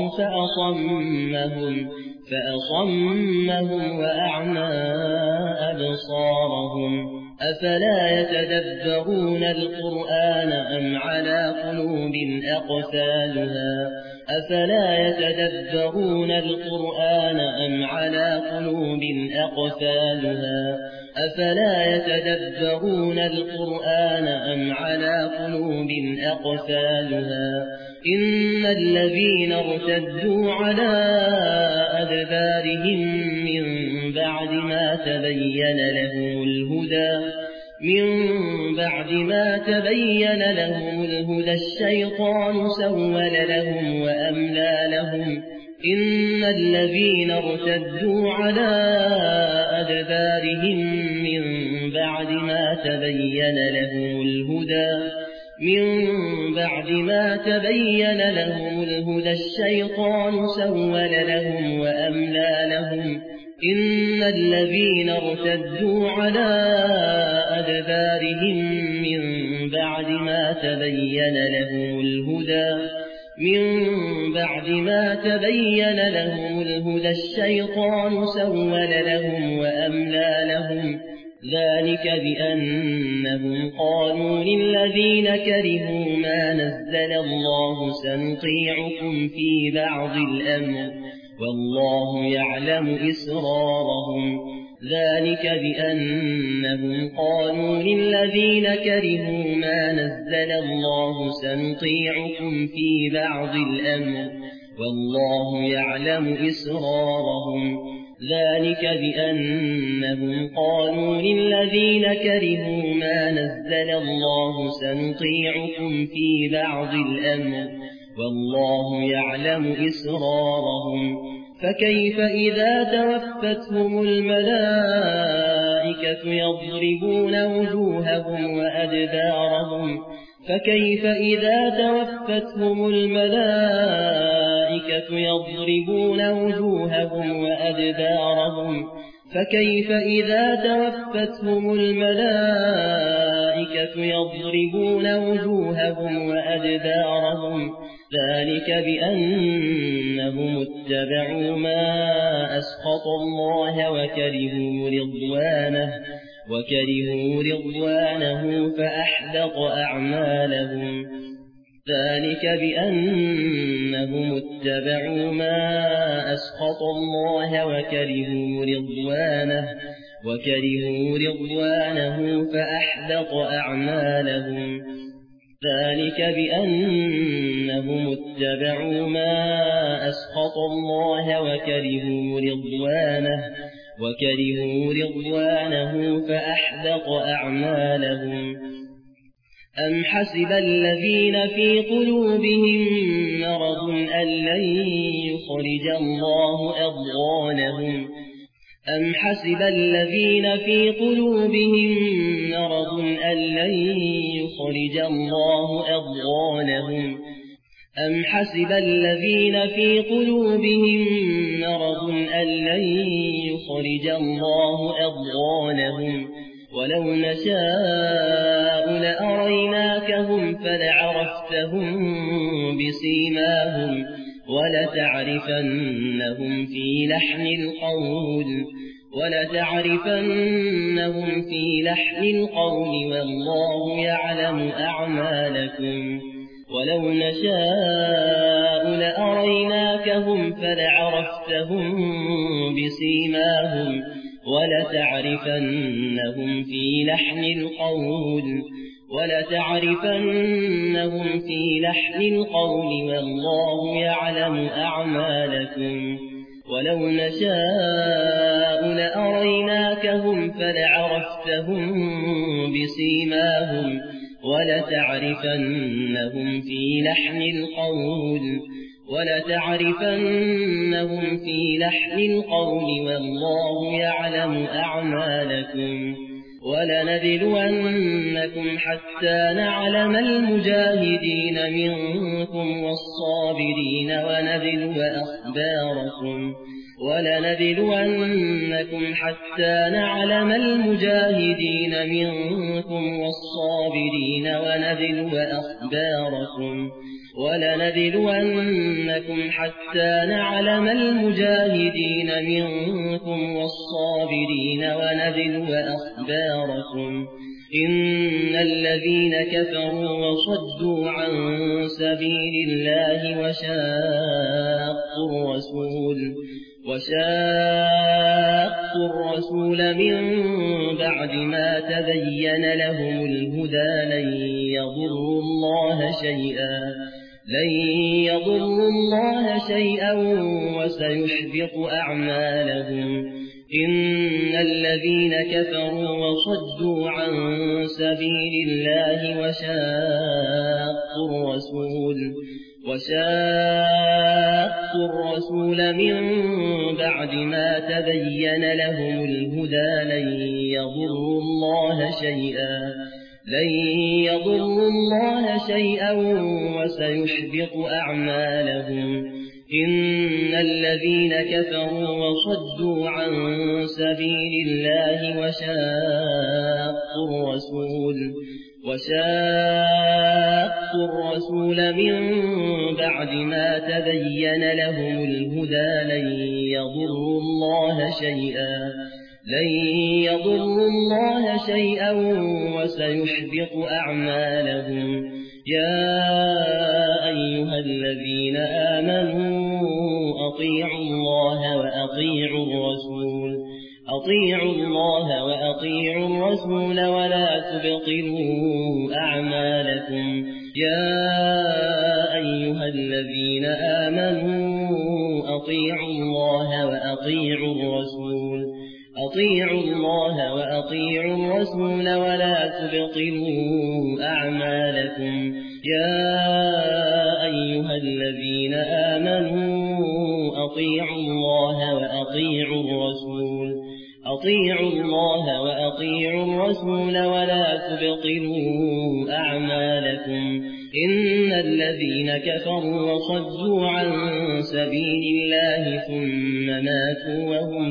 فأصمهم وأعمى أبصارهم أفلا يتدبرون القرآن أم على قلوب أقفالها أفلا يتدبرون القرآن أم على قلوب أقفالها أفلا يتدبرون القرآن أم على قلوب أقفالها إن الذين ارتدوا على أدبارهم من بعد ما تبين لهم الهدى الشيطان سول لهم وأملى لهم إن الذين ارتدوا على أدبارهم من بعد ما تبين لهم الهدى الشيطان سول لهم وأملى لهم إن الذين ارتدوا على أدبارهم من بعد ما تبين لهم الهدى الشيطان سول لهم وأملى لهم ذلك بأنهم قالوا للذين كرهوا ما نزل الله سنطيعكم في بعض الأمر والله يعلم إسرارهم ذلك بأنهم قالوا للذين كرهوا ما نزل الله سنطيعكم في بعض الأمر والله يعلم إسرارهم ذلك بأنهم قالوا للذين كرهوا ما نزل الله سنطيعكم في بعض الأمر والله يعلم إسرارهم فكيف إذا توفتهم الملائكة يضربون وجوههم وأدبارهم فكيف إذا توفتهم الملائكة يضربون وجوههم وأدبارهم فكيف إذا توفتهم الملائكة يضربون وجوههم وأدبارهم ذلك بأنهم اتبعوا ما أسخط الله وكرهوا رضوانه فأحبط أعمالهم ذلك بأنهم اتبعوا ما أسخط الله وكرهوا رضوانه فأحبط أعمالهم ذلك بأنهم اتبعوا ما أسخط الله وكرهوا رضوانه فأحبط أعمالهم أم حسب الذين في قلوبهم مرض أن لن يخرج الله أضغانهم أم حسب الذين في قلوبهم مرض أن لن يخرج الله أضغانهم أم حسب الذين في قلوبهم مرض أن لن يخرج الله أضغانهم ولو نشاء لأريناكهم فلعرفتهم بسيماهم ولتعرفنهم في لحن القول والله يعلم أعمالكم ولو نشاء لأريناكهم فلعرفتهم بسيماهم ولتعرفنهم في لحن القول والله يعلم أعمالكم ولو نشاء لأريناكهم فلعرفتهم بسيماهم ولتعرفنهم في لحن القول والله يعلم أعمالكم ولنبلونكم حتى نعلم المجاهدين منكم والصابرين ونبلو أخباركم ولنبلونكم حتى نعلم المجاهدين منكم والصابرين ونبلو أخباركم ولنبلونكم حتى نعلم المجاهدين منكم والصابرين ونبلو أخباركم إن الذين كفروا وصدوا عن سبيل الله وشاقوا الرسول من بعد ما تبين لهم الهدى لن يضروا الله شيئا وسيحبط أعمالهم إن الذين كفروا وصدوا عن سبيل الله وشاقوا الرسول من بعد ما تبين لهم الهدى لن يضروا الله شيئا وسيحبط أعمالهم إن الذين كفروا وصدوا عن سبيل الله وشاقوا الرسول من بعد ما تبين لهم الهدى لن يضروا الله شيئا وسيحبط أعمالهم يا أيها الذين آمنوا أطيعوا الله وأطيعوا الرسول ولا تبطلوا أعمالكم يا أيها الذين آمنوا أطيعوا الله وأطيعوا الرسول ولا تبطلوا أعمالكم يا أيها الذين آمنوا أطيعوا الله وأطيعوا الرسول ولا تبطلوا أعمالكم إن الذين كفروا وصدوا عن سبيل الله ثم ماتوا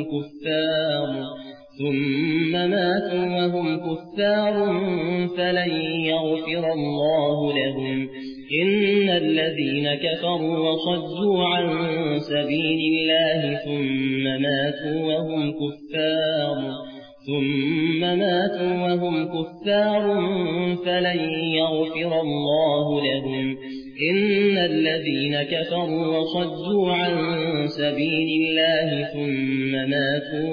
وهم كفار فلن يغفر الله لهم إن الذين كفروا وصدوا عن سبيل الله ثم ماتوا وهم كفار فلن يغفر الله لهم إن الذين كفروا وصدوا عن سبيل الله ثم ماتوا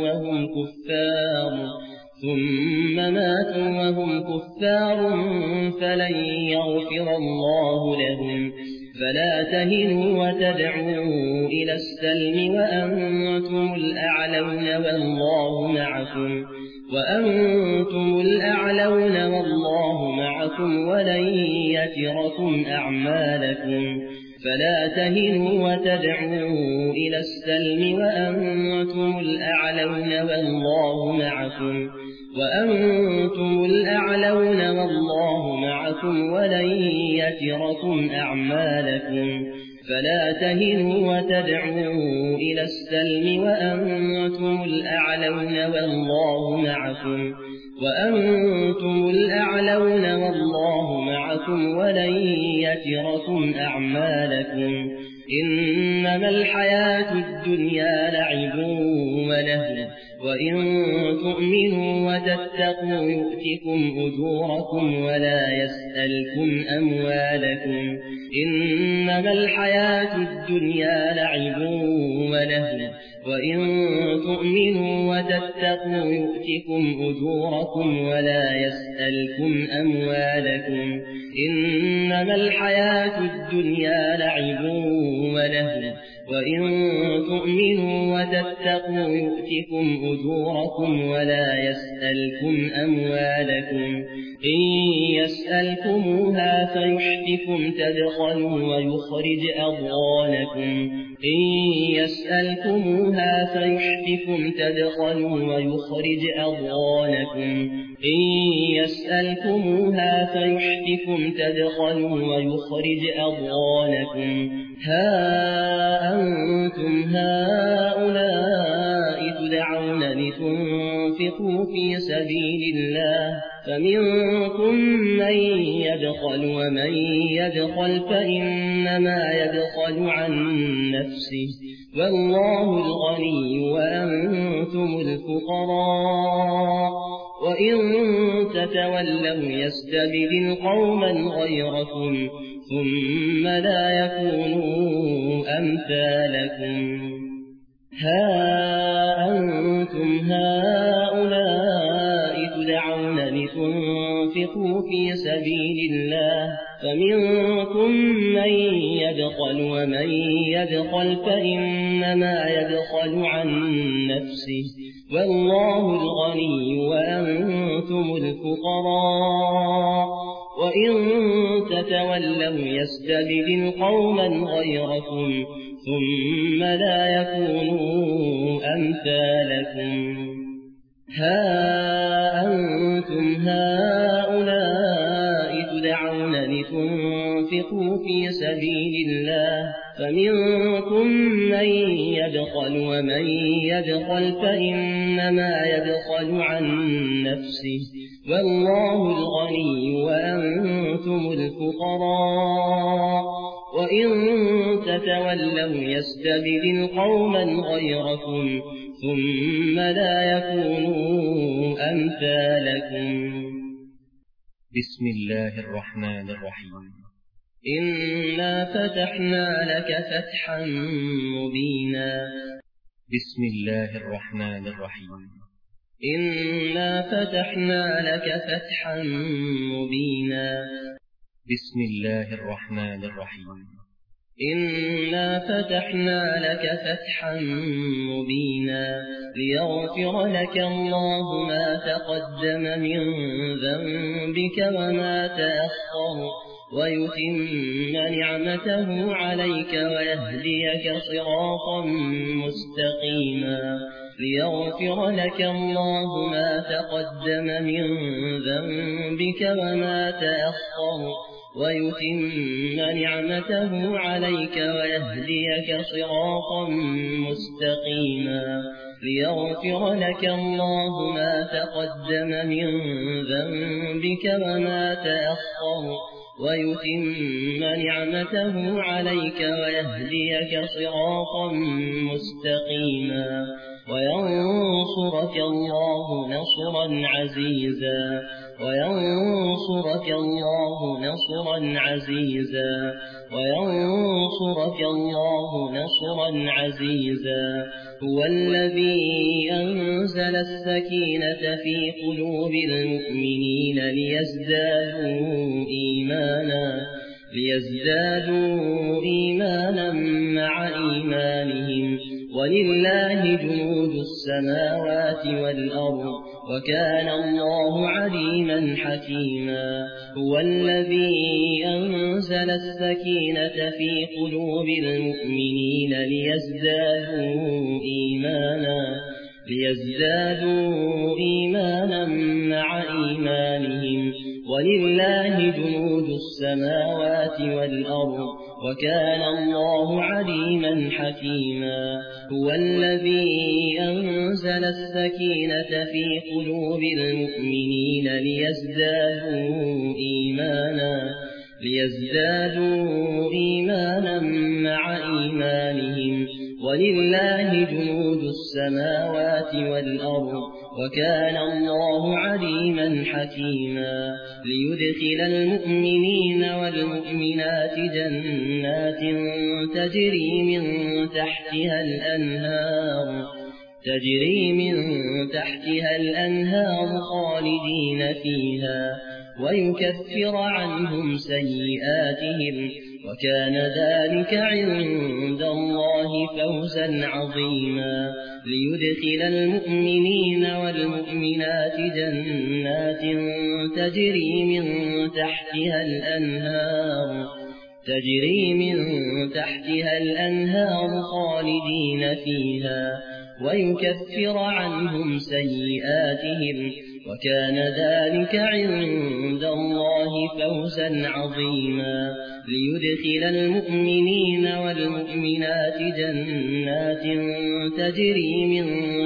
وهم كفار فلن يغفر الله لهم فلا تهنوا وتدعوا إلى السلم وأنتم الأعلون والله معكم ولن يتركم أعمالكم فلا تهنوا وتدعوا إلى السلم وأنتم الأعلون والله معكم ولن يتركم أعمالكم فلا تهنوا وتدعوا إلى السلم وأنتم الأعلون والله معكم ولن يتركم أعمالكم إنما الحياة الدنيا لعب ولهو وإن تؤمنوا وتتقوا يؤتكم أجوركم ولا يسألكم أموالكم إنما الحياة الدنيا لعب ولهو وإن تؤمنوا وتتقوا يؤتكم أجوركم ولا يسألكم أموالكم إنما الحياة الدنيا لعب ولهو وإن تؤمنوا وتتقوا يؤتكم أجوركم ولا يسألكم أموالكم إن يسألكموها فيحفكم تبخلوا ويخرج أضغانكم إن يسألكموها فيحفكم تبخلوا ويخرج أضغانكم إن يسألكموها فيحفكم تبخلوا ويخرج أضغانكم ها أنتم هؤلاء تدعون لتنفقوا في سبيل الله فمنكم من يبخل ومن يبخل فإنما يبخل عن نفسه والله الغني وأنتم الفقراء وإن تتولوا يستبدل قوما غيركم ثم لا يكونوا أمثالكم ها أنتم هؤلاء تدعون لتنفقوا في سبيل الله فمنكم من يبخل ومن يبخل فإنما يبخل عن نفسه والله الغني وأنتم الفقراء وإن تتولوا يستبدل قوما غيركم ثم لا يكونوا أمثالكم ها أنتم هؤلاء تدعون لتنفقوا في سبيل الله فمنكم من يبخل ومن يبخل فإنما يبخل عن نفسه والله الغني وأنتم الفقراء وإن تتولوا يستبدل قوما غيركم ثم لا يكونوا أمثالكم بسم الله الرحمن الرحيم إنا فتحنا لك فتحا مبينا بسم الله الرحمن الرحيم إنا فتحنا لك فتحا مبينا بسم الله الرحمن الرحيم إنا فتحنا لك فتحا مبينا ليغفر لك الله ما تقدم من ذنبك وما تأخر ويتم نعمته عليك ويهديك صراطا مستقيما ليغفر لك الله ما تقدم من ذنبك وما تأخر ويتم نعمته عليك ويهديك صراطا مستقيما ليغفر لك الله ما تقدم من ذنبك وما تأخر ويتم نعمته عليك ويهديك صراطا مستقيما وينصرك الله نصرا عزيزا وينصرك الله نصرا عزيزا وينصرك الله نصرا عزيزا هو الذي أنزل السكينة في قلوب المؤمنين ليزدادوا إيمانا مع إيمانهم ولله جنود السماوات والأرض وكان الله عليما حكيما هو الذي أنزل السكينة في قلوب المؤمنين ليزدادوا إيمانا مع إيمانهم ولله جنود السماوات والأرض وكان الله عليما حكيما هو الذي أنزل السكينة في قلوب المؤمنين ليزدادوا إيمانا مع إيمانهم ولله جنود السماوات والأرض وكان الله عليما حكيما ليدخل المؤمنين والمؤمنات جنات تجري من تحتها الأنهار خالدين فيها ويكفر عنهم سيئاتهم وكان ذلك عند الله فوزا عظيما ليدخل المؤمنين والمؤمنات جنات تجري من تحتها الأنهار خالدين فيها ويكفر عنهم سيئاتهم وكان ذلك عند الله فوزا عظيما ليدخل المؤمنين والمؤمنات جنات تجري من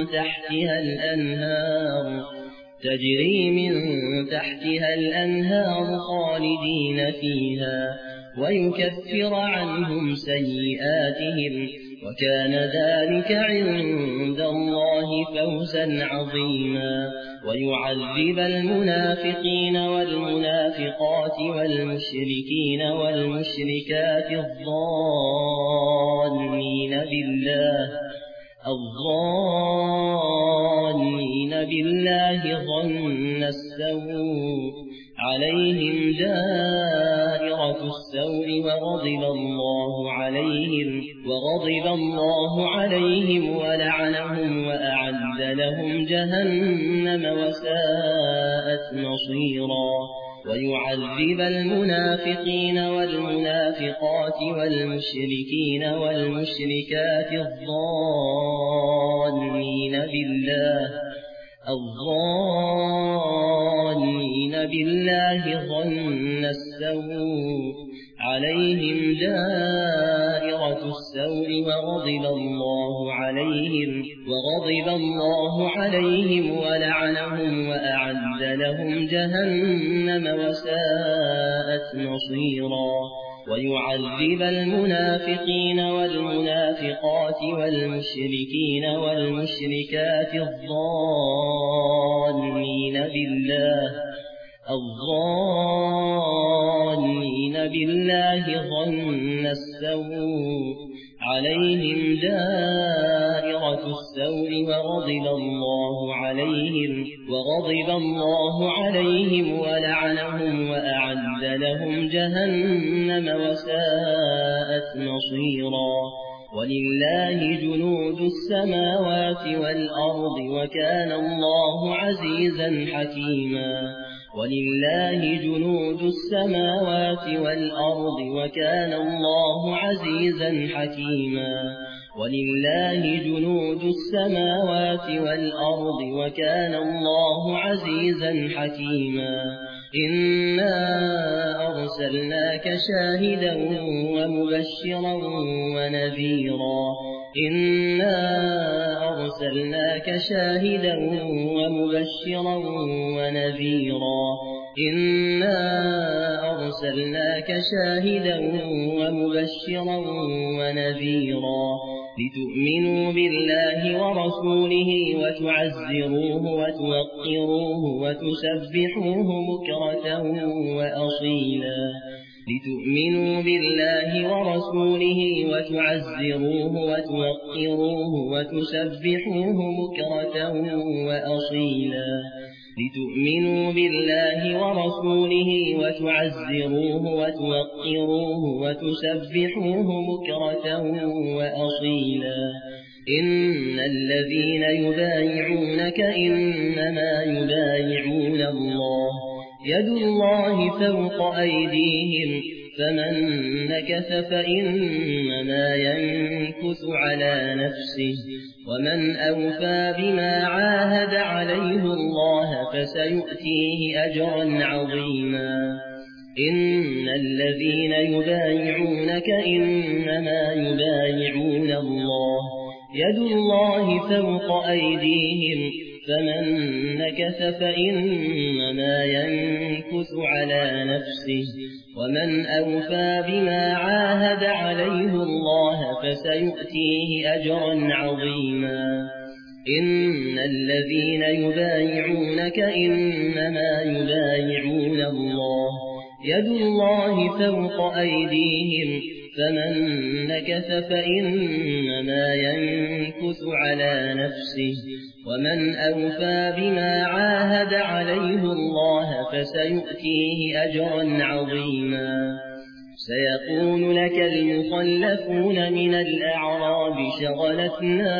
تحتها الأنهار خالدين فيها ويكفر عنهم سيئاتهم وكان ذلك عند الله فوزا عظيما ويعذب المنافقين والمنافقات والمشركين والمشركات الظانين بالله ظن السوء عليهم دائرة السوء وغضب الله عليهم ولعنهم وأعد لهم جهنم وساءت مصيرا ويعذب المنافقين والمنافقات والمشركين والمشركات الظانين بالله ظن السوء عليهم دائرة السوء وغضب الله عليهم ولعنهم وأعد لهم جهنم وساءت مصيرا ويعذب المنافقين والمنافقات والمشركين والمشركات الظانين بالله ظن السوء عليهم دائرة السوء وغضب الله عليهم ولعنهم وأعد لهم جهنم وساءت مصيرا ولله جنود السماوات والأرض وكان الله عزيزا حكيما ولله جنود السماوات والأرض وكان الله عزيزا حكيما ولله جنود السماوات والأرض وكان الله عزيزا حكيما إنا أرسلناك شاهدا ومبشرا ونذيرا لتؤمنوا بالله ورسوله وتعزروه وتوقروه وتسبحوه بكرة وأصيلا لتؤمنوا بالله ورسوله وتعزروه وتوقروه وتسبحوه بكرة وأصيلا لتؤمنوا بالله ورسوله وتعزروه وتوقروه وتسبحوه بكرة وأصيلا إن الذين يبايعونك إنما يبايعون الله يد الله فوق أيديهم فمن نكث فإنما ينكث على نفسه ومن أوفى بما عاهد عليه الله فسيؤتيه أجرا عظيما إن الذين يبايعونك إنما يبايعون الله يد الله فوق أيديهم فمن نكث فإنما ينكث على نفسه ومن أوفى بما عاهد عليه الله فسيؤتيه أجرا عظيما إن الذين يبايعونك إنما يبايعون الله يد الله فوق أيديهم فمن نكث فإنما ينكث على نفسه ومن أوفى بما عاهد عليه الله فسيؤتيه أجرا عظيما سيقول لك المخلفون من الأعراب شغلتنا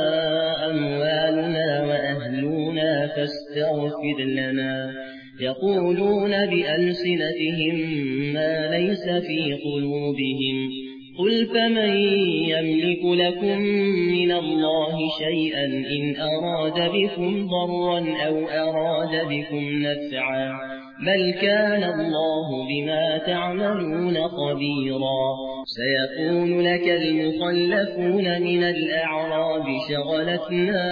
أموالنا وأهلنا فاستغفر لنا. يقولون بألسنتهم ما ليس في قلوبهم. قل فمن يملك لكم من الله شيئا إن أراد بكم ضرا أو أراد بكم نفعا بل كان الله بما تعملون خبيرا. سيقول لك المخلفون من الأعراب شغلتنا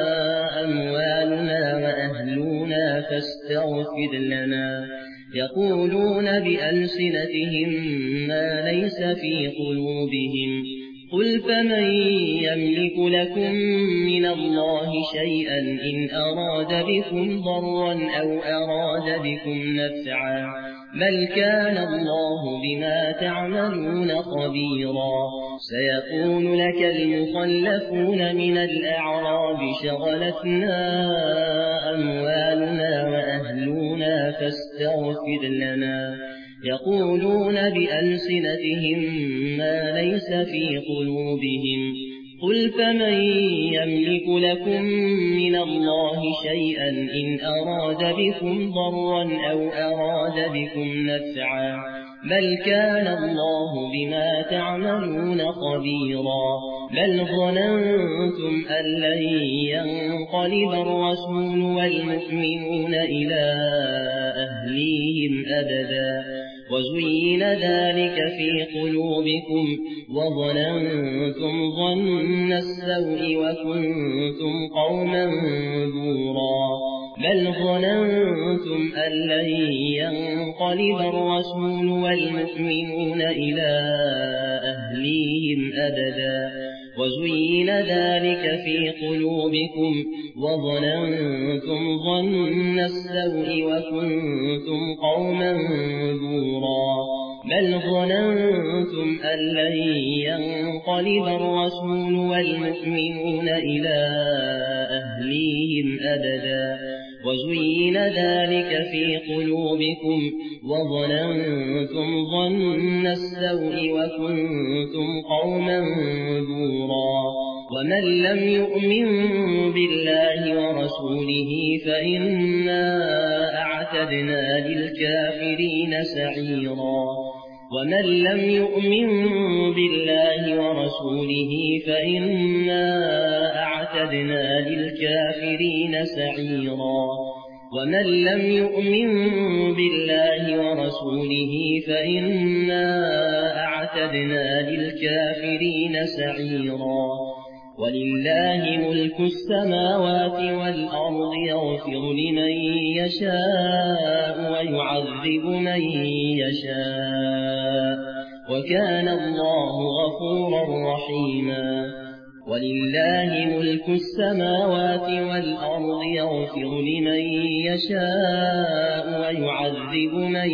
أموالنا وأهلنا فاستغفر لنا. يقولون بألسنتهم ما ليس في قلوبهم. قل فمن يملك لكم من الله شيئا إن أراد بكم ضرا أو أراد بكم نفعا بل كان الله بما تعملون خبيرا. سيقول لك المخلفون من الأعراب شغلتنا أموالنا وأهلنا فاستغفر لنا. يقولون بألسنتهم ما ليس في قلوبهم. قل فمن يملك لكم من الله شيئا إن أراد بكم ضرا أو أراد بكم نفعا بل كان الله بما تعملون خبيرا. بل ظننتم أن لن ينقلب الرسول والمؤمنون إلى أهليهم أبدا وزين ذلك في قلوبكم وظننتم ظن السوء وكنتم قوما بورا. بل ظننتم أن لن ينقلب الرسول والمؤمنون إلى أهليهم أبدا وزين ذلك في قلوبكم وظننتم ظن السوء وكنتم قوما بورا. بل ظننتم أن لن ينقلب الرسول والمؤمنون إلى أهليهم أبدا وزين ذلك في قلوبكم وظننتم ظن السوء وكنتم قوما بورا. ومن لم يؤمن بالله ورسوله فإنا أعتدنا للكافرين سعيرا. ومن لم يؤمن بالله ورسوله فإنا أعتدنا للكافرين سعيرا. ومن لم يؤمن بالله ورسوله فإنا أعتدنا للكافرين سعيرا. ولله ملك السماوات والأرض يغفر لمن يشاء ويعذب من يشاء وكان الله غفورا رحيما. ولله ملك السماوات والأرض يغفر لمن يشاء ويعذب من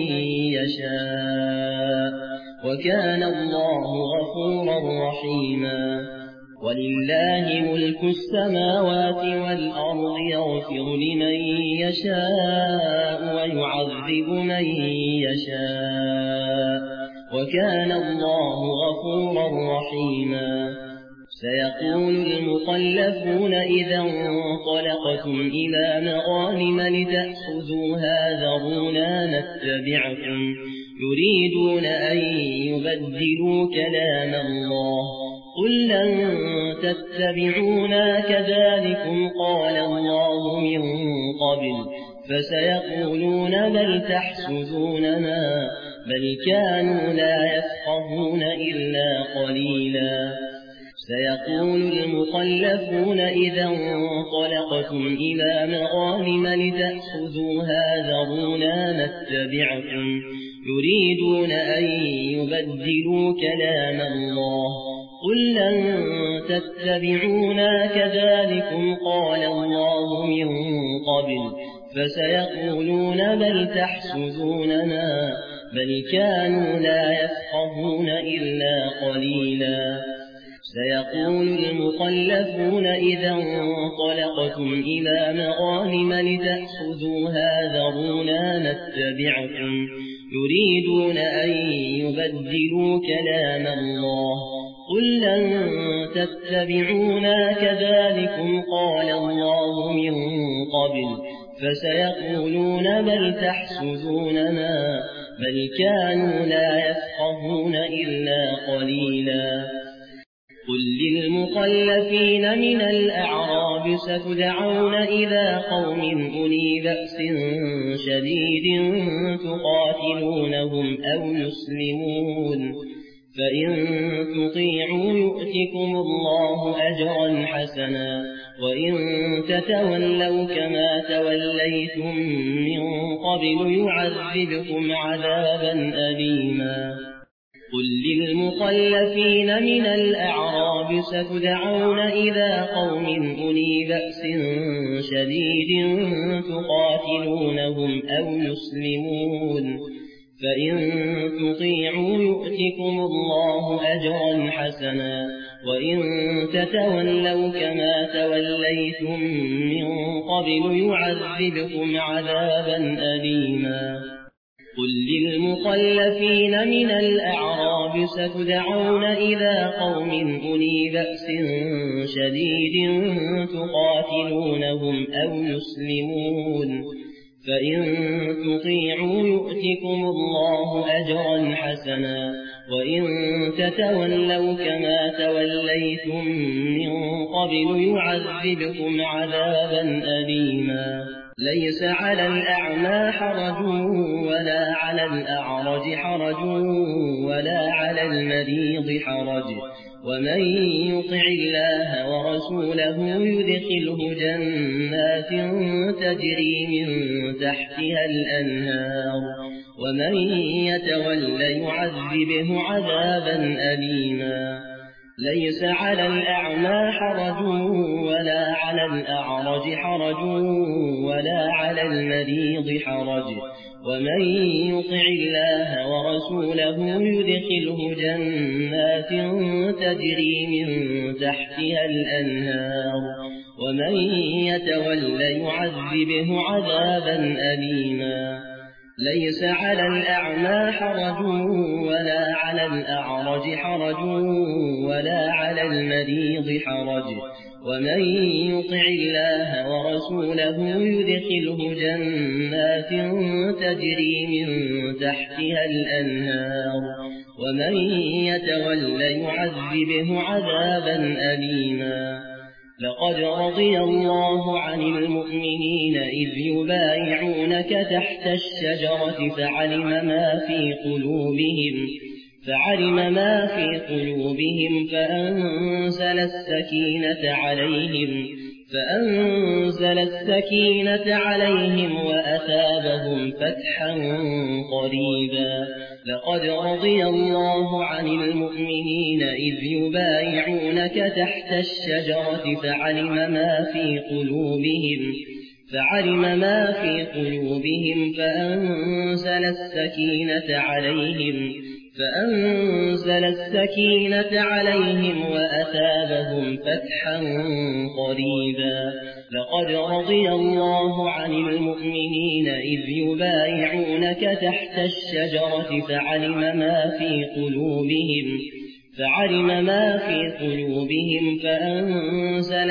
يشاء وكان الله غفورا رحيما. ولله ملك السماوات والأرض يغفر لمن يشاء ويعذب من يشاء وكان الله غفورا رحيما. سيقول المخلفون إذا انطلقتم إلى مغانم لتأخذوها ذرونا نتبعكم يريدون أن يبدلوا كلام الله. قل لن تتبعونا كذلكم قال الله من قبل فسيقولون بل تحسدوننا بل كانوا لا يفقهون إلا قليلا. سيقول المخلفون إذا انطلقتم إلى مغانم لتأخذوها ذرونا نتبعكم يريدون أن يبدلوا كلام الله. قل لن تتبعونا كذلكم قال الله من قبل فسيقولون بل تحسدوننا بل كانوا لا يفقهون إلا قليلا. سيقول المخلفون إذا انطلقتم إلى مغانم لتأخذوها ذرونا نتبعكم يريدون أن يبدلوا كلام الله قل لن تتبعونا كذلكم قال الله من قبل فسيقولون بل تحسدوننا بل كانوا لا يفقهون إلا قليلا قل للمخلفين من الأعراب ستدعون إلى قوم أولي بأس شديد تقاتلونهم أو يسلمون فإن تطيعوا يؤتكم الله أجرا حسنا وإن تتولوا كما توليتم من قبل يعذبكم عذابا أليما قل للمخلفين من الأعراب ستدعون إلى قوم أولي بأس شديد تقاتلونهم أو يسلمون فإن تطيعوا يؤتكم الله أجرا حسنا وإن تتولوا كما توليتم من قبل يعذبكم عذابا أليما قل للمخلفين من الأعراب ستدعون إلى قوم أولي بأس شديد تقاتلونهم أو يسلمون فإن تطيعوا يؤتكم الله أجرا حسنا وإن تتولوا كما توليتم من قبل يعذبكم عذابا أليما ليس على الأعمى حرج ولا على الأعرج حرج ولا على المريض حرج ومن يطع الله ورسوله يدخله جنات تجري من تحتها الأنهار ومن يتول يعذبه عذابا أليما ليس على الأعمى حرج ولا على الأعرج حرج ولا على المريض حرج ومن يطع الله ورسوله يدخله جنات تجري من تحتها الأنهار ومن يتول يعذبه عذابا أليما ليس على الأعمى حرج ولا على الأعرج حرج ولا على المريض حرج ومن يطع الله ورسوله يدخله جنات تجري من تحتها الأنهار ومن يتول يعذبه عذابا أليما لقد رضي الله عن المؤمنين إذ يبايعونك تحت الشجرة فعلم ما في قلوبهم فأنزل السكينة عليهم وأثابهم فتحا قريبا لقد رضي الله عن المؤمنين إذ يبايعونك تحت الشجرة فعلم ما في قلوبهم فأنزل السكينة عليهم وأثابهم فتحا قريبا لقد رضي الله عن المؤمنين إذ يبايعونك تحت الشجرة فعلم ما في قلوبهم فأنزل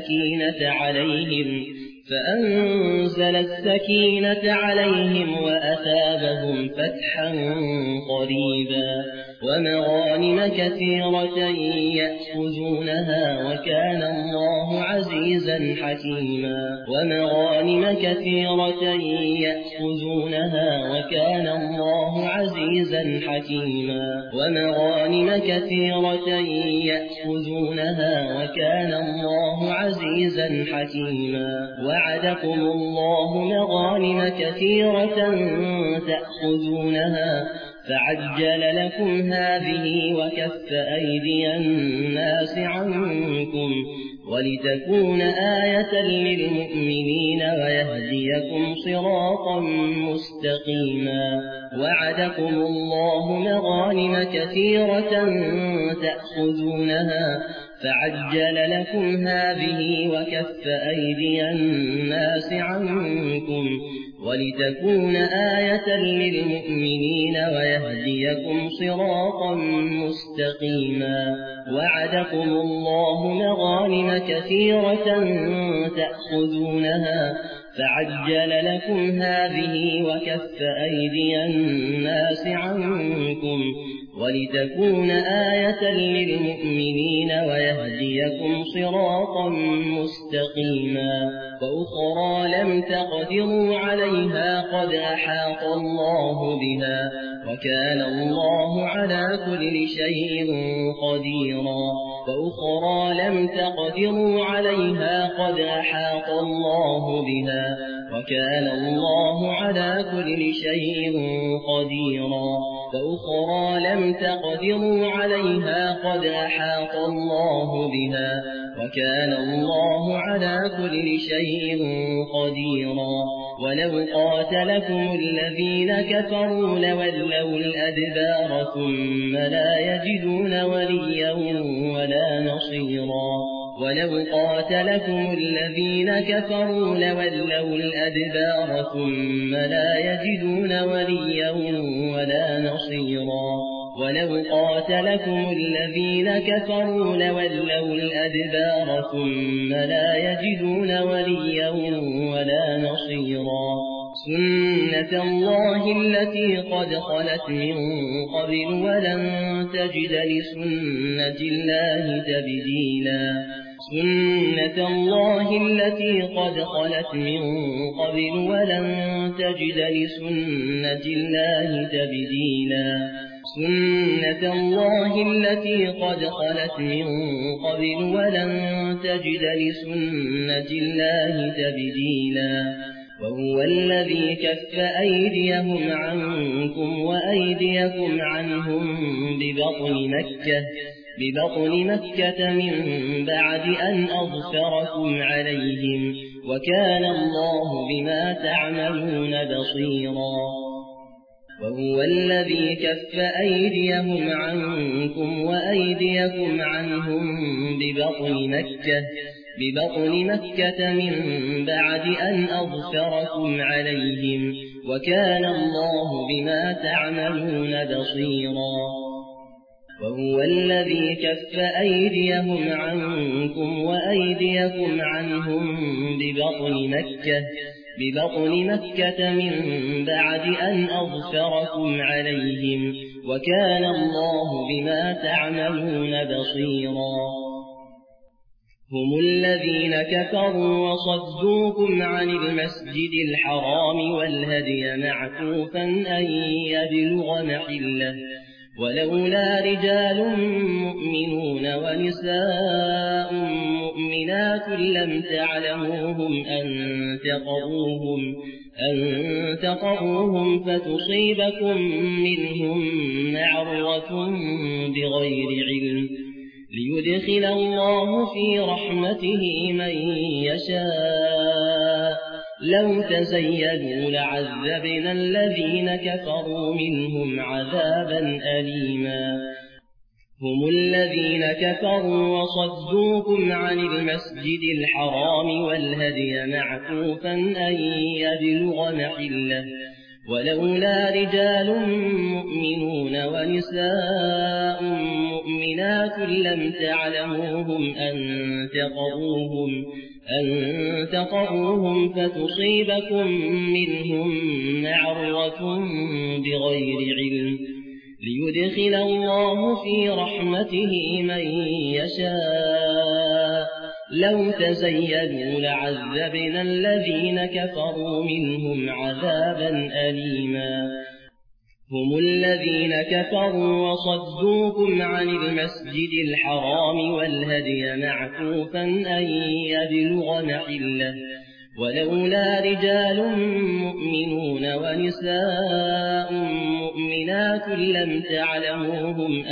السكينة عليهم وأثابهم فتحا قريبا ومغانم كثيرة يأخذونها وكان الله عزيزا حكيما وعدكم الله مغانم كثيرة تأخذونها فعجل لكم هذه وكف أيدي الناس عنكم ولتكون آية للمؤمنين ويهديكم صراطا مستقيما وعدكم الله مغانم كثيرة تأخذونها فعجل لكم هذه وكف أيدي الناس عنكم ولتكون آية للمؤمنين ويهديكم صراطا مستقيما. وعدكم الله مغانم كثيرة تأخذونها فعجل لكم هذه وكف أيدي الناس عنكم ولتكون آية للمؤمنين ويهديكم صراطا مستقيما. وأخرى لم تقدروا عليها قد أحاط الله بها وكان الله على كل شيء قديرا. وأخرى لم تقدروا عليها قد أحاط الله بها وكان الله على كل شيء قديرا. وأخرى لم تقدروا عليها قد أحاط الله بها وكان الله على كل شيء قديرا. ولو قاتلكم الذين كفروا لولوا الأدبار ثم لا يجدون وليا ولا نصيرا. ولو قاتلكم الذين كفروا لولوا الأدبار ثم لا يجدون وليا ولا نصيرا. ولو قاتلكم الذين كفروا لولوا الأدبار ثم لا يجدون وليا ولا نصيرا. سنة الله التي قد خلت من قبل ولن تجد لسنة الله تبديلا. سنة الله التي قد خلت من قبل ولن تجد لسنة الله تبديلا. سنة الله التي قد خلت من قبل ولن تجد لسنة الله تبديلا. وهو الذي كف أيديهم عنكم وأيديكم عنهم ببطن مكة من بعد أن أظفركم عليهم وكان الله بما تعملون بصيرا. وهو الذي كف أيديهم عنكم وأيديكم عنهم ببطن مكة من بعد أن أظفركم عليهم وكان الله بما تعملون بصيرا. وهو الذي كف أيديهم عنكم وأيديكم عنهم ببطن مكة من بعد أن أظفركم عليهم وكان الله بما تعملون بصيرا. هم الذين كفروا وصدوكم عن المسجد الحرام والهدي معكوفا أن يبلغ محله ولولا رجال مؤمنون ونساء مؤمنات لم تعلموهم أن تطؤوهم فتصيبكم منهم معرة بغير علم ليدخل الله في رحمته من يشاء. لو تزيدوا لعذبنا الذين كفروا منهم عذابا أليما. هم الذين كفروا وصدوكم عن المسجد الحرام والهدي معكوفا أن يبلغ محله ولولا رجال مؤمنون ونساء مؤمنات لم تعلموهم أن تطؤوهم فتصيبكم منهم معرة بغير علم ليدخل الله في رحمته من يشاء. لو تزيدوا لعذبنا الذين كفروا منهم عذابا أليما. هم الذين كفروا وصدوكم عن المسجد الحرام والهدي معكوفا أن يبلغ محله ولولا رجال مؤمنون ونساء مؤمنات لم تعلموهم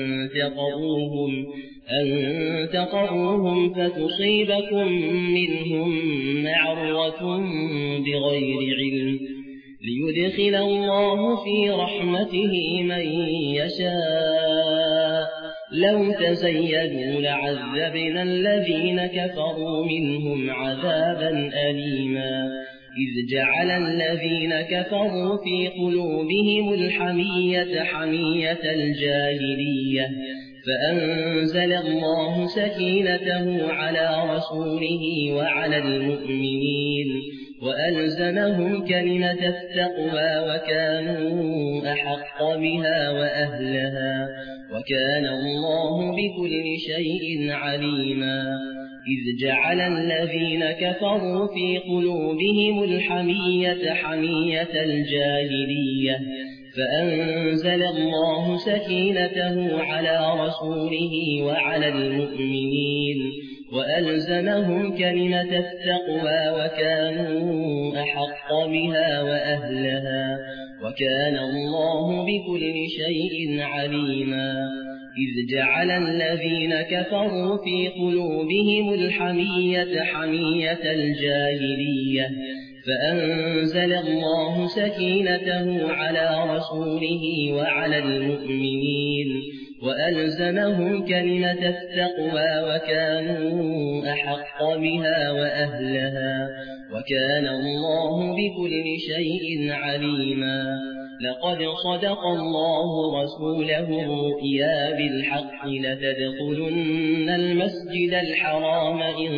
أن تطؤوهم فتصيبكم منهم معرة بغير علم ليدخل الله في رحمته من يشاء. لو تزيدوا لعذبنا الذين كفروا منهم عذابا أليما. إذ جعل الذين كفروا في قلوبهم الحمية حمية الجاهلية فأنزل الله سكينته على رسوله وعلى المؤمنين وألزمهم كلمة التقوى وكانوا أحق بها وأهلها وكان الله بكل شيء عليما إذ جعل الذين كفروا في قلوبهم الحمية حمية الجاهلية فأنزل الله سكينته على رسوله وعلى المؤمنين وألزمهم كلمة التقوى وكانوا أحق بها وأهلها وكان الله بكل شيء عليما إذ جعل الذين كفروا في قلوبهم الحمية حمية الجاهلية فأنزل الله سكينته على رسوله وعلى المؤمنين وألزمهم كلمة التقوى وكانوا أحق بها وأهلها وكان الله بكل شيء عليما لقد صدق الله رسوله الرؤيا بالحق لتدخلن المسجد الحرام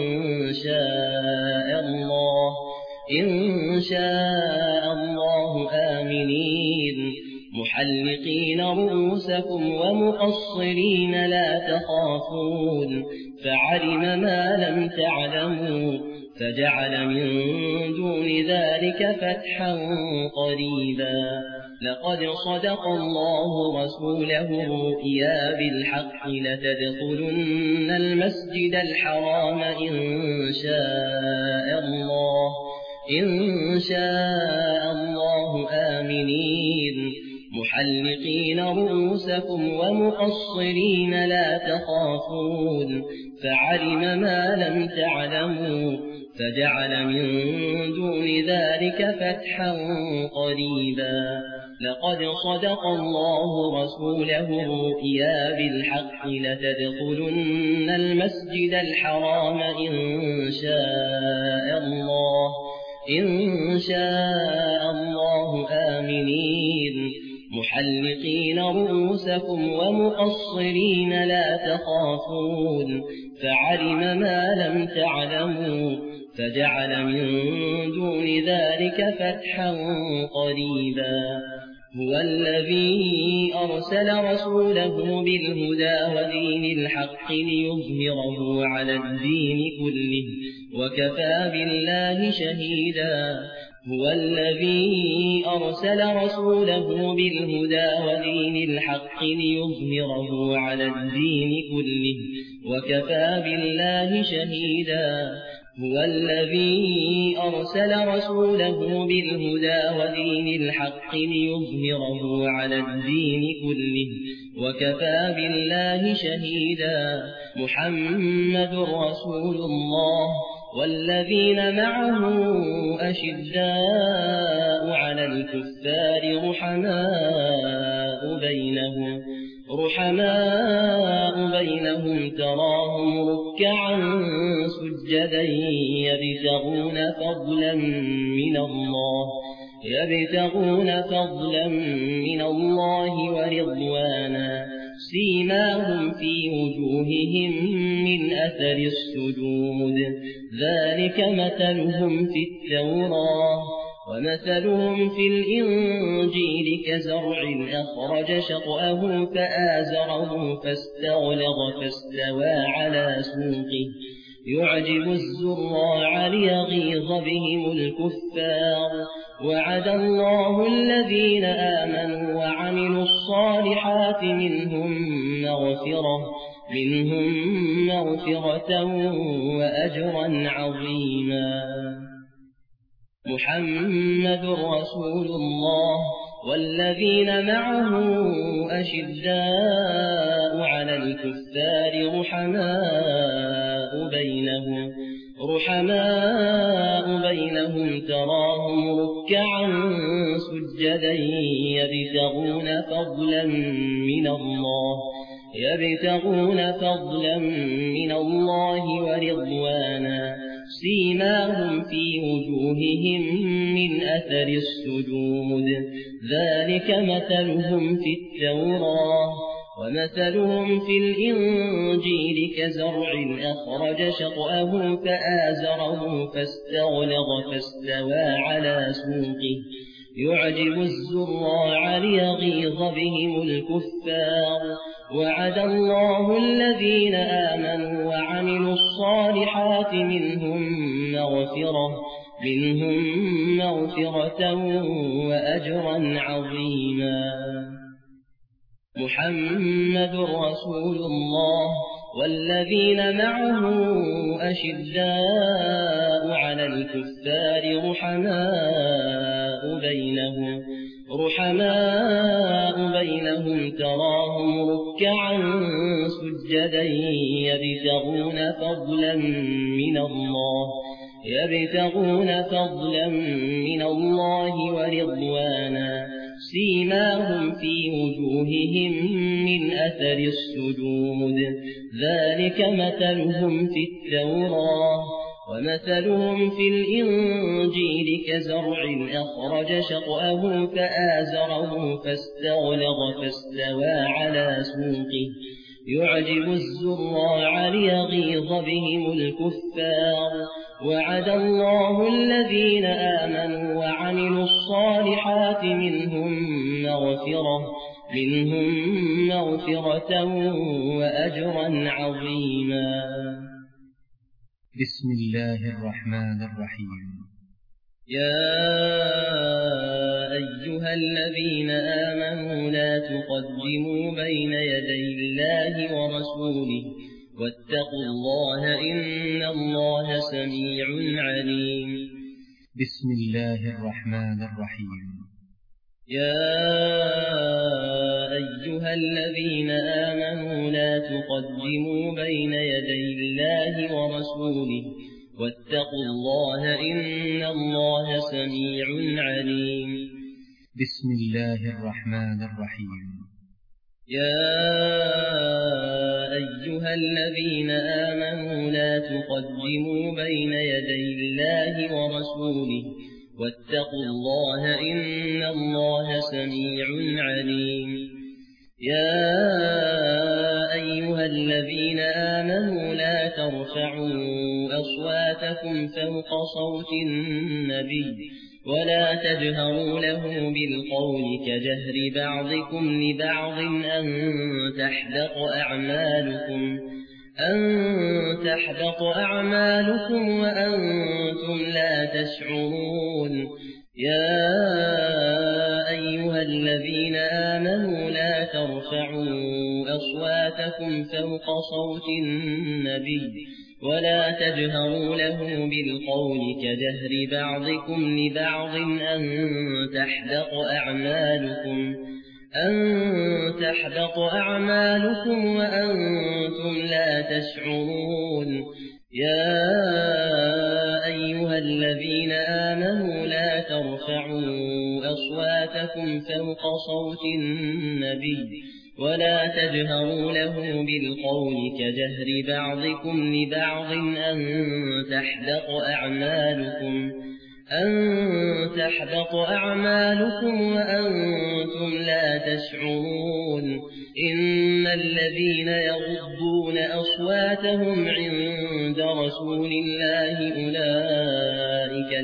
إن شاء الله آمنين محلقين رؤوسكم ومقصرين لا تخافون فعلم ما لم تعلموا فجعل من دون ذلك فتحا قريبا لقد صدق الله رسوله الرؤيا بالحق لتدخلن المسجد الحرام إن شاء الله آمنين محلقين رؤوسكم ومقصرين لا تخافون فعلم ما لم تعلموا فجعل من دون ذلك فتحا قريبا لقد صدق الله رسوله الرؤيا بالحق لتدخلن المسجد الحرام إن شاء الله آمنين محلقين رؤوسكم ومقصرين لا تخافون فعلم ما لم تعلموا فجعل من دون ذلك فتحا قريبا هو الذي أرسل رسوله بالهدى ودين الحق ليظهره على الدين كله وكفى بالله شهيدا هو الذي أرسل رسوله بالهدى ودين الحق ليظهره على الدين كله وكفى بالله شهيدا هو الذي أرسل رسوله بالهدى ودين الحق ليظهره على الدين كله وكفى بالله شهيدا محمد رسول الله والذين معه أشداء على الكفار رحماء بينهم تراهم ركعا سجدا يبتغون فضلا من الله ورضوانا سيماهم في وجوههم من أثر السجود ذلك مثلهم في التوراة ومثلهم في الإنجيل كزرع أخرج شطأه فآزره فاستغلظ فاستوى على سوقه يعجب الزراع ليغيظ بهم الكفار وعد الله الذين آمنوا وعملوا الصالحات منهم مغفرة وأجرا عظيما محمد رسول الله والذين معه أشداء على الكفار رحماء بينهم تراهم ركعا سجدا يبتغون فضلا من الله ورضوانا سيماهم في وجوههم من أثر السجود ذلك مثلهم في التوراة ومثلهم في الإنجيل كزرع أخرج شطأه فآزره فاستغلظ فاستوى على سوقه يعجب الزراع ليغيظ بهم الكفار وعد الله الذين آمنوا وعملوا الصالحات منهم مغفرة وأجرا عظيما. محمد رسول الله والذين معه أشداء على الكفار رحماء بينهم تراهم ركعا سجدا يبتغون فضلا من الله ورضوانا سيماهم في وجوههم من أثر السجود ذلك مثلهم في التوراة ومثلهم في الإنجيل كزرع أخرج شطأه فآزره فاستغلظ فاستوى على سوقه يعجب الزراع ليغيظ بهم الكفار وعد الله الذين آمنوا وعملوا الصالحات منهم مغفرة وأجرا عظيما. بسم الله الرحمن الرحيم. يا أيها الذين آمنوا لا تقدموا بين يدي الله ورسوله واتقوا الله إن الله سميع عليم. بسم الله الرحمن الرحيم. يا أيها الذين آمنوا لا تقدموا بين يدي الله ورسوله واتقوا الله إن الله سميع عليم. بسم الله الرحمن الرحيم. يا أيها الذين آمنوا لا تقدموا بين يدي الله ورسوله واتقوا الله إن الله سميع عليم. يا أيها الذين آمنوا لا ترفعوا أصواتكم فوق صوت النبي ولا تجهروا له بالقول كجهر بعضكم لبعض أن تحبط أعمالكم وأنتم لا تشعرون. يا أيها الذين آمنوا لا ترفعوا أصواتكم فوق صوت النبي ولا تجهروا له بالقول كجهر بعضكم لبعض أن تحبط أعمالكم وأنتم لا تشعرون. يا أيها الذين آمنوا لا ترفعوا أصواتكم فوق صوت النبي ولا تجهروا له بالقول كجهر بعضكم لبعض أن تحبط أعمالكم وأنتم لا تشعرون. إن الذين يغضون أصواتهم عند رسول الله أولئك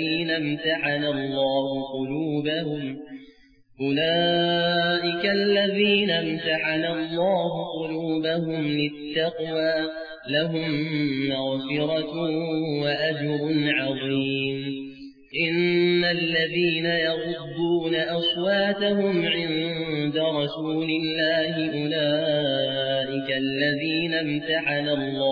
الذين امتحن الله قلوبهم للتقوى لهم مغفرة وأجر عظيم. إن الذين يغضون أصواتهم عند رسول الله أولئك الذين امتحن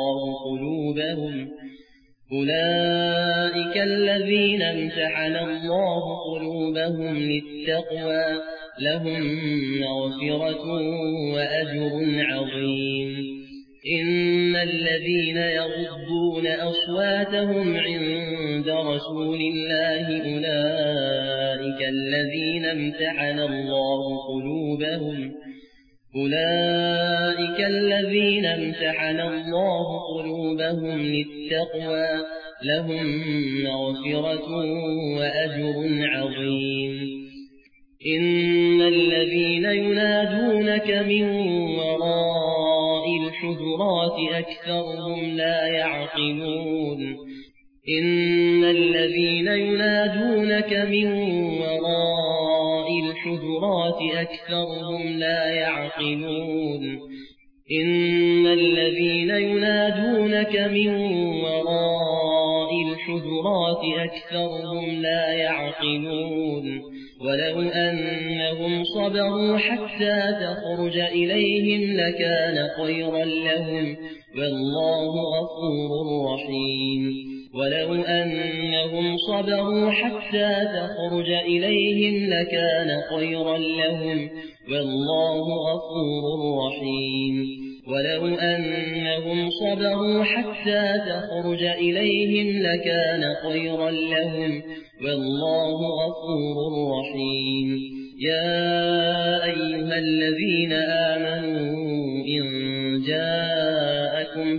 الله قلوبهم للتقوى لهم مغفرة وأجر عظيم. إن الذين يغضون أصواتهم عند رسول الله أولئك الذين امتحن أولئك الذين امتحن الله قلوبهم للتقوى لهم مغفرة وأجر عظيم. إن الذين ينادونك من وراء الحجرات أكثرهم لا يعقلون. إن الذين ينادونك من وراء الحجرات أكثرهم لا يعقلون. إن الذين ينادونك من وراء الحجرات أكثرهم لا يعقلون. ولو أنهم صبروا حتى تخرج إليهم لكان خيرا لهم والله غفور رحيم. ولو أنهم صبروا حتى تخرج إليهم لكان خيرا لهم والله غفور رحيم. ولو أنهم صبروا حتى تخرج إليهم لكان خيرا لهم والله غفور رحيم. يا أيها الذين آمنوا إن جاءكم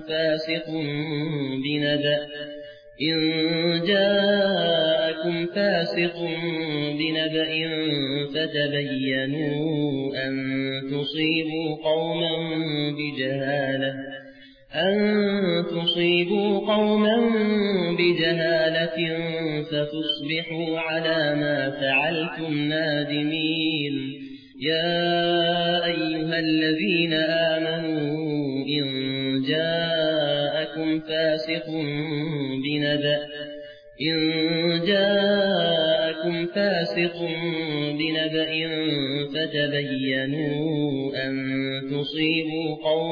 فاسق بنبأ فتبينوا أن تصيبوا قوما بجهالة فتصبحوا على ما فعلتم نادمين. يا أيها الذين آمنوا إن جاءكم فاسق بنبأ فتبينوا أن تصيبوا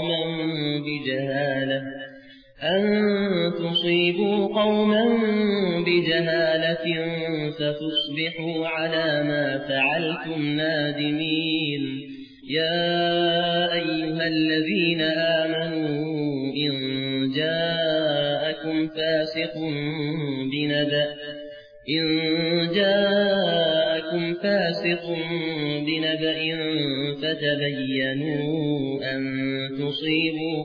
قوما بجهالة فتصبحوا على ما فعلتم نادمين. يا أيها الذين آمنوا إن جاءكم فاسق بنبأ فتبينوا أن تصيبوا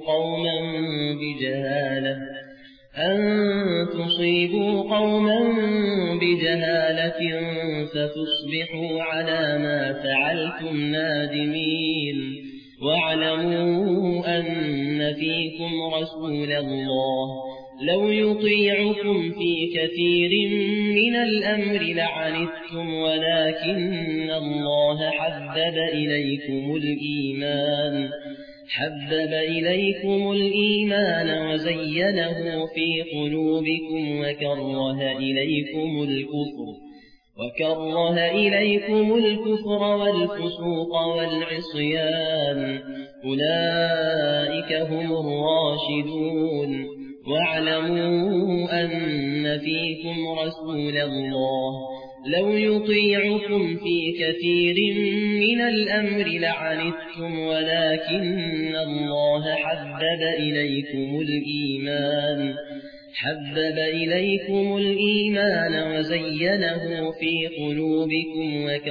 قوما بجهالة فتصبحوا على ما فعلتم نادمين. واعلموا أن فيكم رسول الله لو يطيعكم في كثير من الأمر لعنتم ولكن الله حبب إليكم الإيمان وزينه في قلوبكم وكره إليكم الكفر والفسوق والعصيان أولئك هم الراشدون. واعلموا أن فيكم رسول الله لو يطيعكم في كثير من الأمر لعنتم ولكن الله حبب إليكم الإيمان وزينه في قلوبكم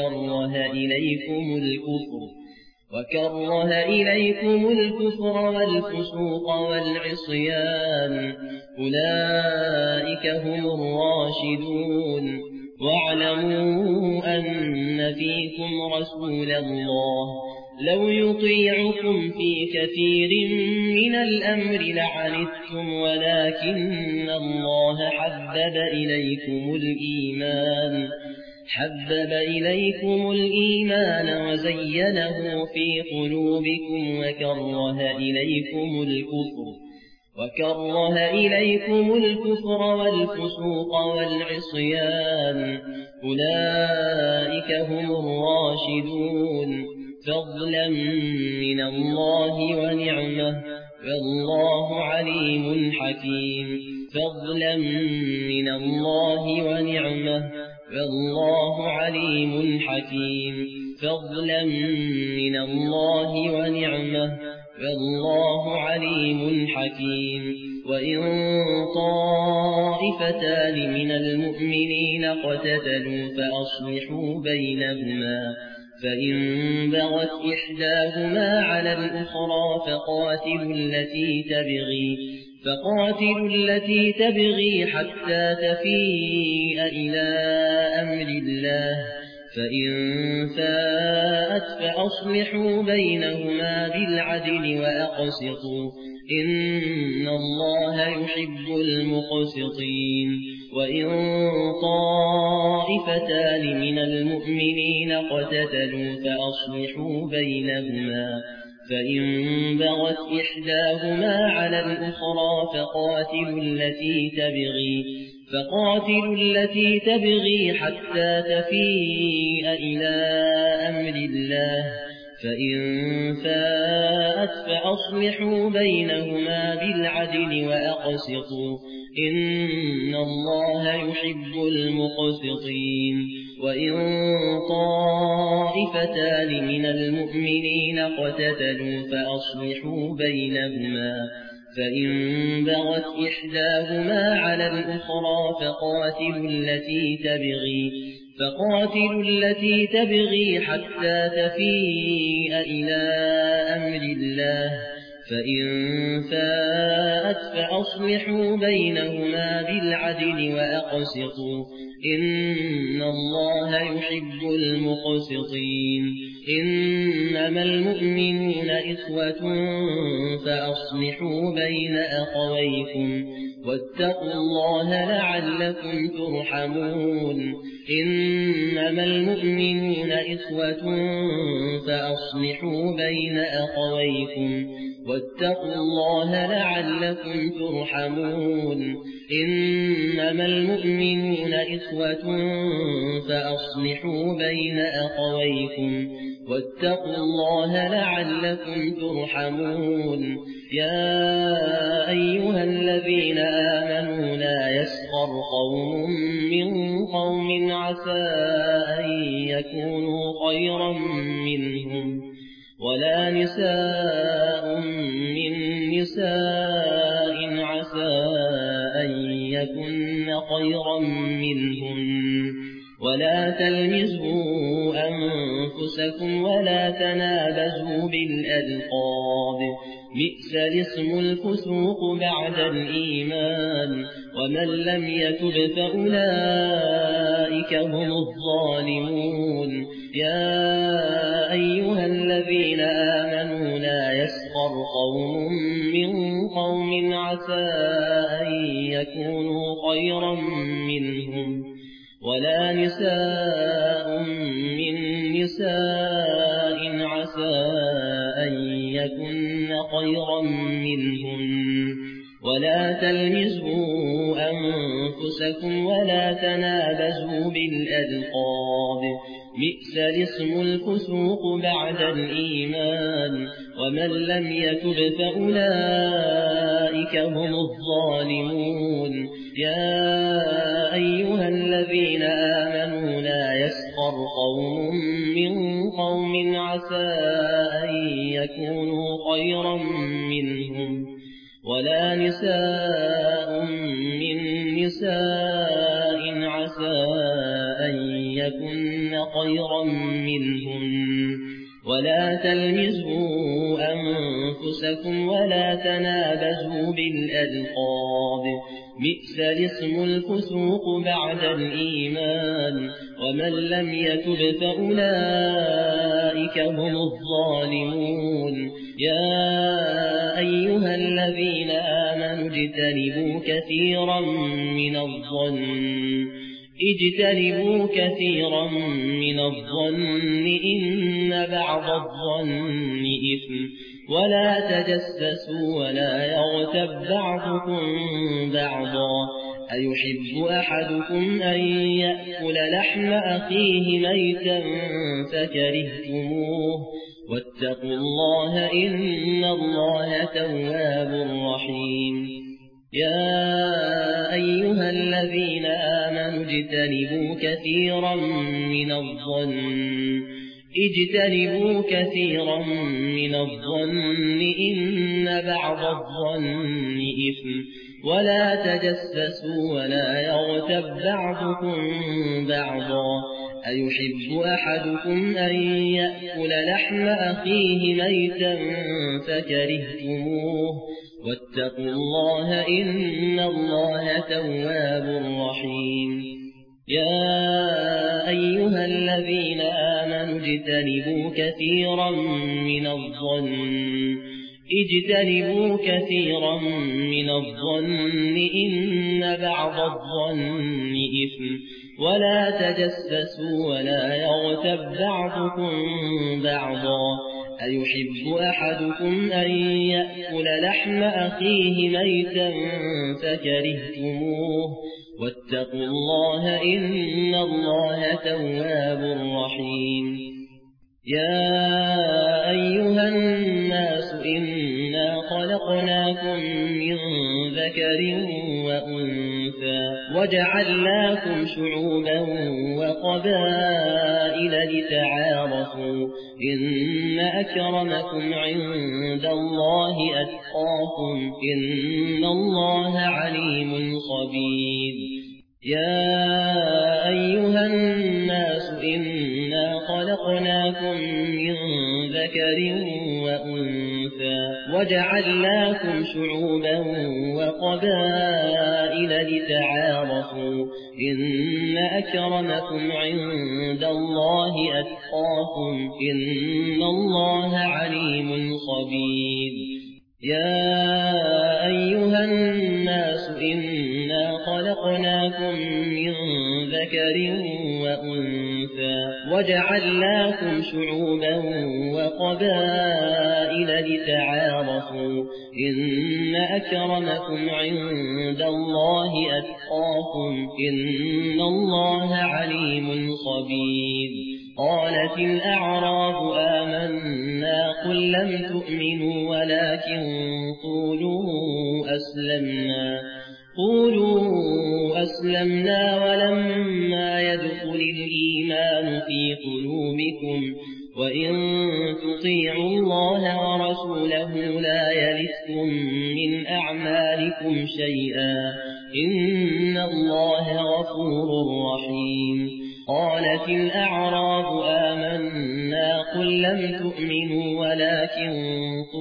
وكره إليكم الكفر والفسوق والعصيان أولئك هم الراشدون. واعلموا أن فيكم رسول الله لو يطيعكم في كثير من الأمر لعنتم ولكن الله حبب إليكم الإيمان وزينه في قلوبكم وكره إليكم الكفر والفسوق والعصيان أولئك هم الراشدون فضلا من الله ونعمة والله عليم حكيم. فضلا من الله ونعمة والله عليم حكيم. فضلا من الله ونعمة والله عليم حكيم. وإن طائفتان من المؤمنين اقتتلوا فإن بغت إحداهما على الأخرى فقاتلوا التي تبغي حتى تفيء إلى أمر الله، فإن فاءت فأصلحوا بينهما بالعدل وأقسطوا إن الله يحب المقسطين. وإن طائفتان من المؤمنين اقتتلوا فأصلحوا بينهما، فإن بغت إحداهما على الأخرى فقاتلوا التي تبغي حتى تفيء إلى أمر الله، فإن فاءت فأصلحوا بينهما بالعدل وأقسطوا إن الله يحب المقسطين. وإن طائفتان من المؤمنين اقتتلوا فأصلحوا بينهما، فإن بغت إحداهما على الأخرى فقاتلوا التي تبغي حتى تفيء إلى أمر الله، فإن فاءت فأصلحوا بينهما بالعدل وأقسطوا إن الله يحب المقسطين. إنما المؤمنون إخوة فأصلحوا بين أخويكم واتقوا الله لعلكم ترحمون. إنما المؤمنون إخوة فأصلحوا بين أخويكم واتقوا الله لعلكم ترحمون. إنما المؤمنون إخوة فأصلحوا بين أخويكم واتقوا الله لعلكم ترحمون. يا أيها الذين آمنوا لا يسخر قوم من قوم عسى أن يكونوا خيرا منهم ولا نساء من نساء عسى أن يكن خيرا منهن ولا تلمزوا أنفسكم ولا تنابزوا بالألقاب بئس الاسم الفسوق بعد الإيمان ومن لم يتب فأولئك هم الظالمون. يا أيها الذين آمنوا لا يسخر قوم من قوم عسى أن يكونوا خيرا منهم ولا نساء من نساء عسى أن يكن خيرا منهن ولا تلمزوا أنفسكم ولا تنابزوا بالألقاب بئس الاسم الفسوق بعد الإيمان ومن لم يتب فأولئك هم الظالمون. يا أيها الذين آمنوا لا يسخر قوم من قوم عسى أن يكونوا خيرا منهم ولا نساء من نساء عسى أن يكن خيرا منهن ولا تلمزوا أنفسكم ولا تنابزوا بالألقاب بئس الاسم الفسوق بعد الإيمان ومن لم يتب فأولئك هم الظالمون. يا أيها الذين آمنوا اجتنبوا كثيرا من الظن إن بعض الظن إثم ولا تجسسوا ولا يغتب بعضكم بعضا أيحب أحدكم أن يأكل لحم أخيه ميتا فكرهتموه واتقوا الله إن الله تواب رحيم. يا أيها الذين آمنوا اجتنبوا كثيرا من الظن إن بعض الظن إثم ولا تجسسوا ولا يغتب بعضكم بعضا أيحب أحدكم أن يأكل لحم أخيه ميتا فكرهتموه واتقوا الله إن الله تواب رحيم يا أيها الذين آمنوا اجتنبوا كثيرا من الظن إن بعض الظن إثم ولا تجسسوا ولا يغتب بعضكم بعضا أيحب أحدكم أن يأكل لحم أخيه ميتا فكرهتموه واتقوا الله إن الله تواب رحيم يا أيها الناس إنا خلقناكم من ذكر وأنثى وجعلناكم شعوبا وقبائل لتعارفوا إن أكرمكم عند الله أتقاكم إن الله عليم خبير يا أيها الناس إنا خلقناكم من ذكر وأنثى وجعلناكم شعوبا وقبائل لتعارفوا إن أكرمكم عند الله أتقاكم إن الله عليم خبير يا أيها الناس إنا خلقناكم من ذكر وأنثى وجعلناكم شعوبا وقبائل لتعارفوا إن أكرمكم عند الله أتقاكم إن الله عليم خبير قالت الأعراب آمنا قل لم تؤمنوا ولكن قولوا أسلمنا ولما يدخل الإيمان في قلوبكم وإن تطيعوا الله ورسوله لا يلتكم من أعمالكم شيئا إن الله غفور رحيم قالت الأعراب آمنا قل لم تؤمنوا ولكن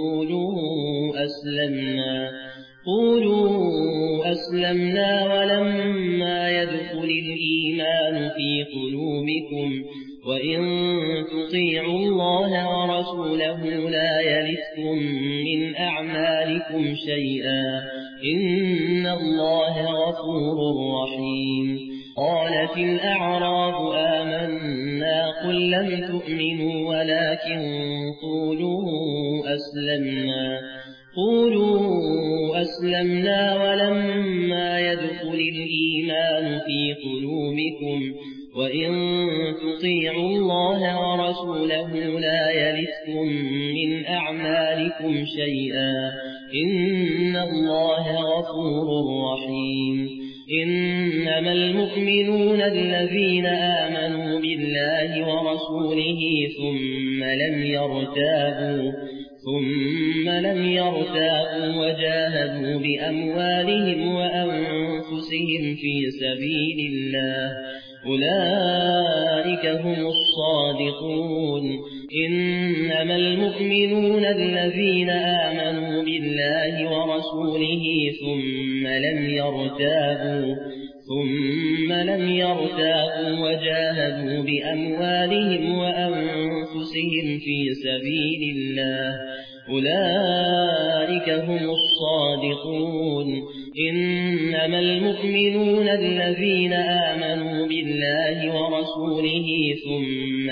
قولوا أسلمنا ولما يدخل الإيمان في قلوبكم وإن تطيعوا الله ورسوله لا يلتكم من أعمالكم شيئا إن الله غفور رحيم قالت الأعراب آمنا قل لم تؤمنوا ولكن قولوا أسلمنا ولما يدخل الإيمان في قلوبكم وإن تطيعوا الله ورسوله لا يلتكم من أعمالكم شيئا إن الله غفور رحيم إنما المؤمنون الذين آمنوا بالله ورسوله ثم لم يرتابوا وجاهدوا بأموالهم وأنفسهم في سبيل الله أولئك هم الصادقون إنما المؤمنون الذين آمنوا بالله ورسوله ثم لم يرتابوا وجاهدوا بأموالهم وأنفسهم في سبيل الله أولئك هم الصادقون إنما المؤمنون الذين آمنوا بالله ورسوله ثم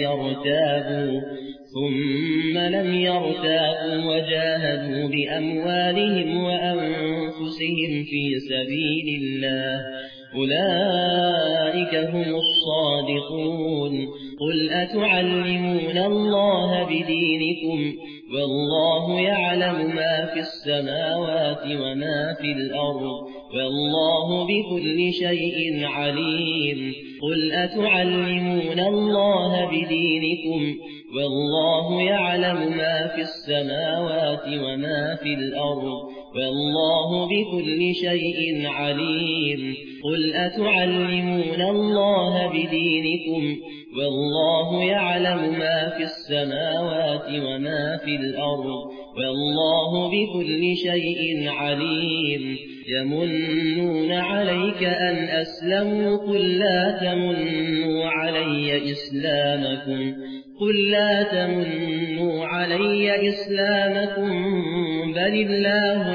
لم يرتابوا وجاهدوا بأموالهم وأنفسهم في سبيل الله أولئك هم الصادقون قل أتعلمون الله بدينكم والله يعلم ما في السماوات وما في الأرض والله بكل شيء عليم قل أتعلمون الله بدينكم والله يعلم ما في السماوات وما في الأرض والله بكل شيء عليم قل أتعلمون الله بدينكم والله يعلم ما في السماوات وما في الأرض والله بكل شيء عليم يمنون عليك أن أسلموا قل لا تمنوا علي إسلامكم قل لا تمنوا علي إسلامكم بل الله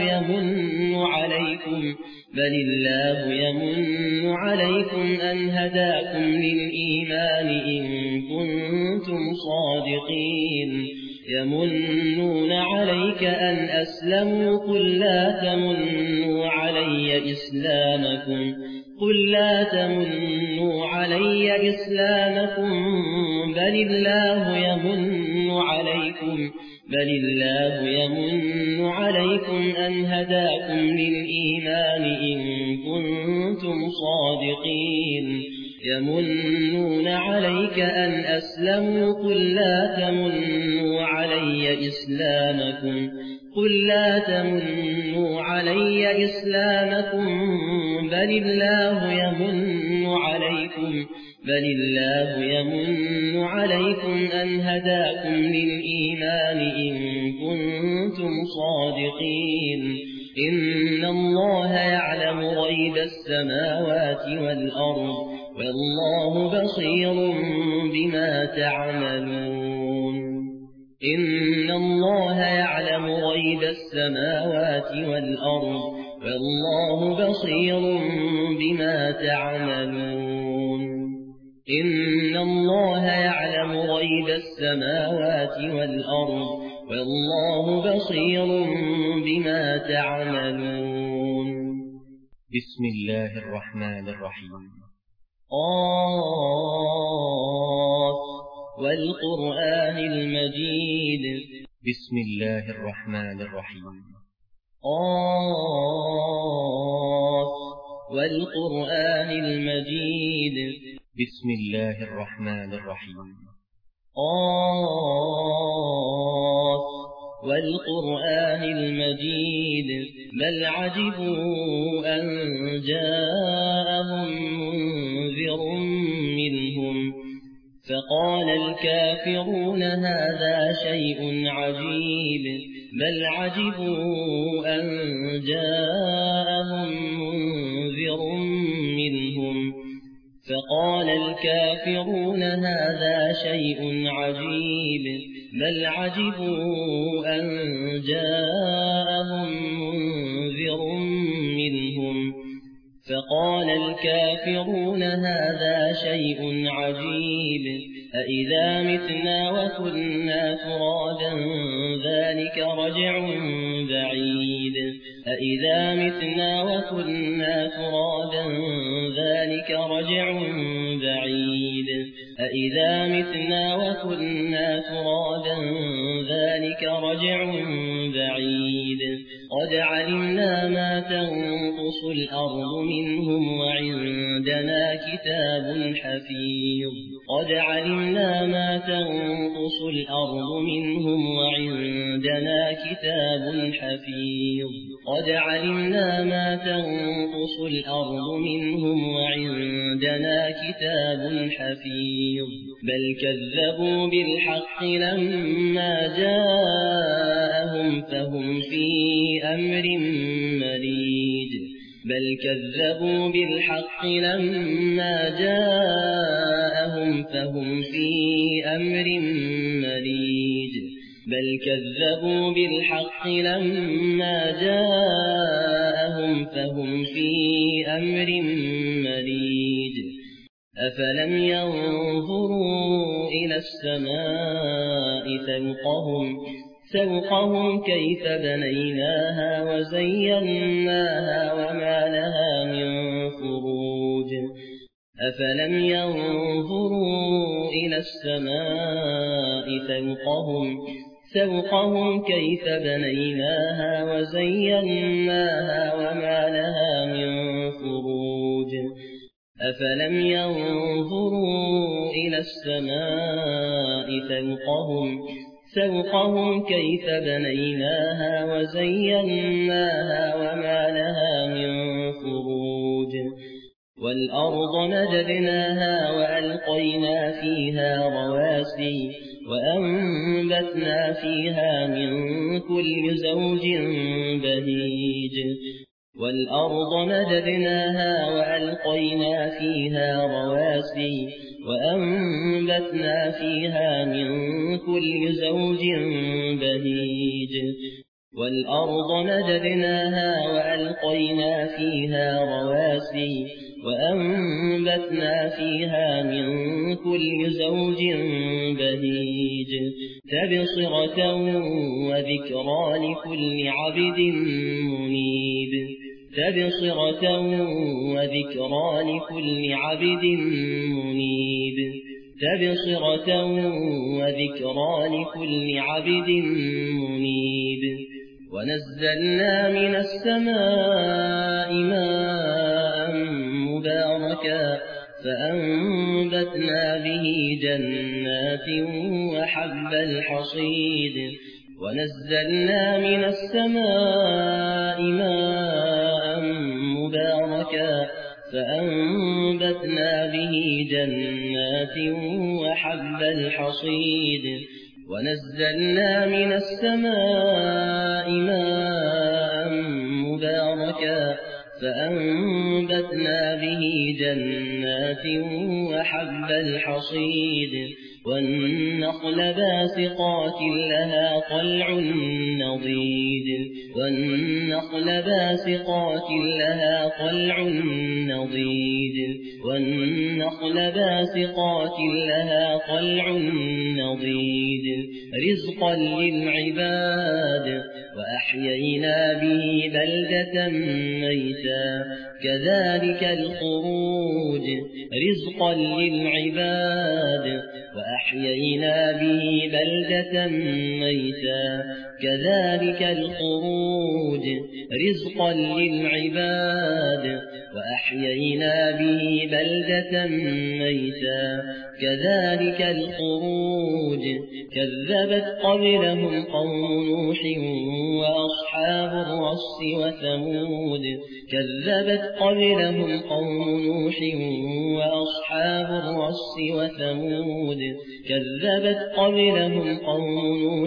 يمن عليكم أن هداكم للإيمان إن كنتم صادقين يمنون عليك أن أسلموا قل لا تمنوا علي إسلامكم قل لا تمنوا علي إسلامكم بل الله يمن عليكم أن هداكم للإيمان إن كنتم صادقين يمنون عليك أن أسلموا قل لا تمنوا علي إسلامكم قل لا تمنوا علي إسلامكم بل الله يمن عليكم أن هداكم للإيمان إن كنتم صادقين إن الله يعلم غيب السماوات والأرض والله بصير بما تعملون إن الله يعلم غيب السماوات والأرض والله بصير بما تعملون إن الله يعلم غيب السماوات والأرض والله بصير بما تعملون بسم الله الرحمن الرحيم قاف والقرآن المجيد بسم الله الرحمن الرحيم قاف والقرآن المجيد بسم الله الرحمن الرحيم قاف والقرآن المجيد بل عجبوا أن جاءهم منذر منهم فقال الكافرون هذا شيء عجيب بل عجبوا أن جاءهم منذر منهم فقال الكافرون هذا شيء عجيب بل عجبوا أن جاءهم منذر منهم فقال الكافرون هذا شيء عجيب أإذا متنا وكنا ترابا ذلك رجع بعيد أإذا متنا وكنا ترابا ذلك رجع بعيد أإذا متنا وكنا ترابا ذلك رجع بعيد قد علمنا ما تنقص الأرض منهم وعندنا كتاب حفيظ قد علمنا ما تنقص الأرض منهم وعندنا كتاب حفيظ قد علمنا ما تنقص الأرض منهم وعندنا كتاب حفيظ بل كذبوا بالحق لما جاءهم فهم في أمر مريج بل كذبوا بالحق لما جاءهم فهم في أمر مريج بل كذبوا بالحق لما جاءهم فهم في أمر مريج أفلم ينظروا إلى السماء فوقهم كيف بنيناها وزيناها وما لها من فروج أفلم ينظروا إلى السماء فوقهم كيف بنيناها وزيناها وما لها من فروج أفلم ينظروا إلى السماء فوقهم كيف بنيناها وزيناها وما لها من فروج والأرض مددناها وألقينا فيها رواسي وأنبتنا فيها من كل زوج بهيج والأرض مددناها وألقينا فيها رواسي وأنبتنا فيها من كل زوج بهيج والأرض مددناها وألقينا فيها رواسي وأنبتنا فيها من كل زوج بهيج تبصرة وذكرى لكل عبد منيب تبصرة وذكرى لكل عبد منيب تبصرة وذكرى لكل عبد منيب ونزلنا من السماء ماء مباركا فأنبتنا به جنات وحب الحصيد ونزلنا من السماء ماء مباركا فأنبتنا به جنات وحب الحصيد ونزلنا من السماء ماء مباركا فأنبتنا به جنات وحب الحصيد والنخل باسقات لها طلع نضيد والنخل باسقات لها طلع نضيد والنخل باسقات لها طلع نضيد رزقا للعباد وأحيينا به بلدة ميتا كذلك الخروج رزقا للعباد وأحيينا به بلدة ميتا كذلك الخروج رزقا للعباد وأحيينا به بلدة ميتا كذلك الخروج كذبت قبلهم قوم نوح وأصحاب الرس وثمود كذبت قبلهم قوم نوح وأصحاب الرس وثمود كذبت قبلهم قوم نوح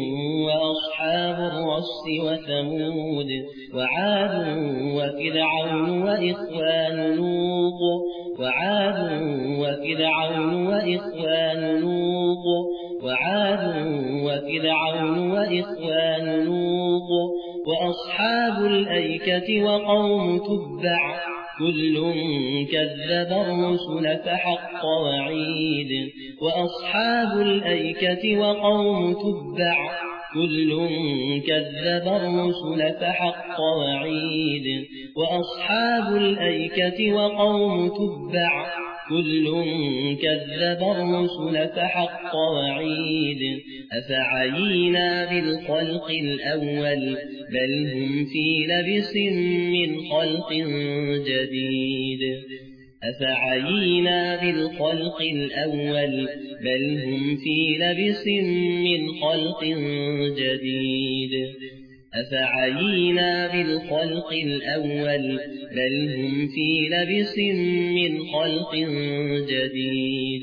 وأصحاب الرس وثمود وعاد وفرعون وإخوان لوط وعاد وفرعون وإخوان لوط وعاد وفرعون وإخوان لوط وأصحاب الأيكة وقوم تبع كل كذب الرسل فحق وعيد وأصحاب الأيكة وقوم تبع كل كذب الرسل فحق وعيد وأصحاب الأيكة وقوم تبع كل كذب الرسل فحق وعيد أفعينا بالخلق الأول بل هم في لبس من خلق جديد أفعينا بالخلق الأول بل هم في لبس من خلق جديد أفعينا بالخلق الأول بل هم في لبس من خلق جديد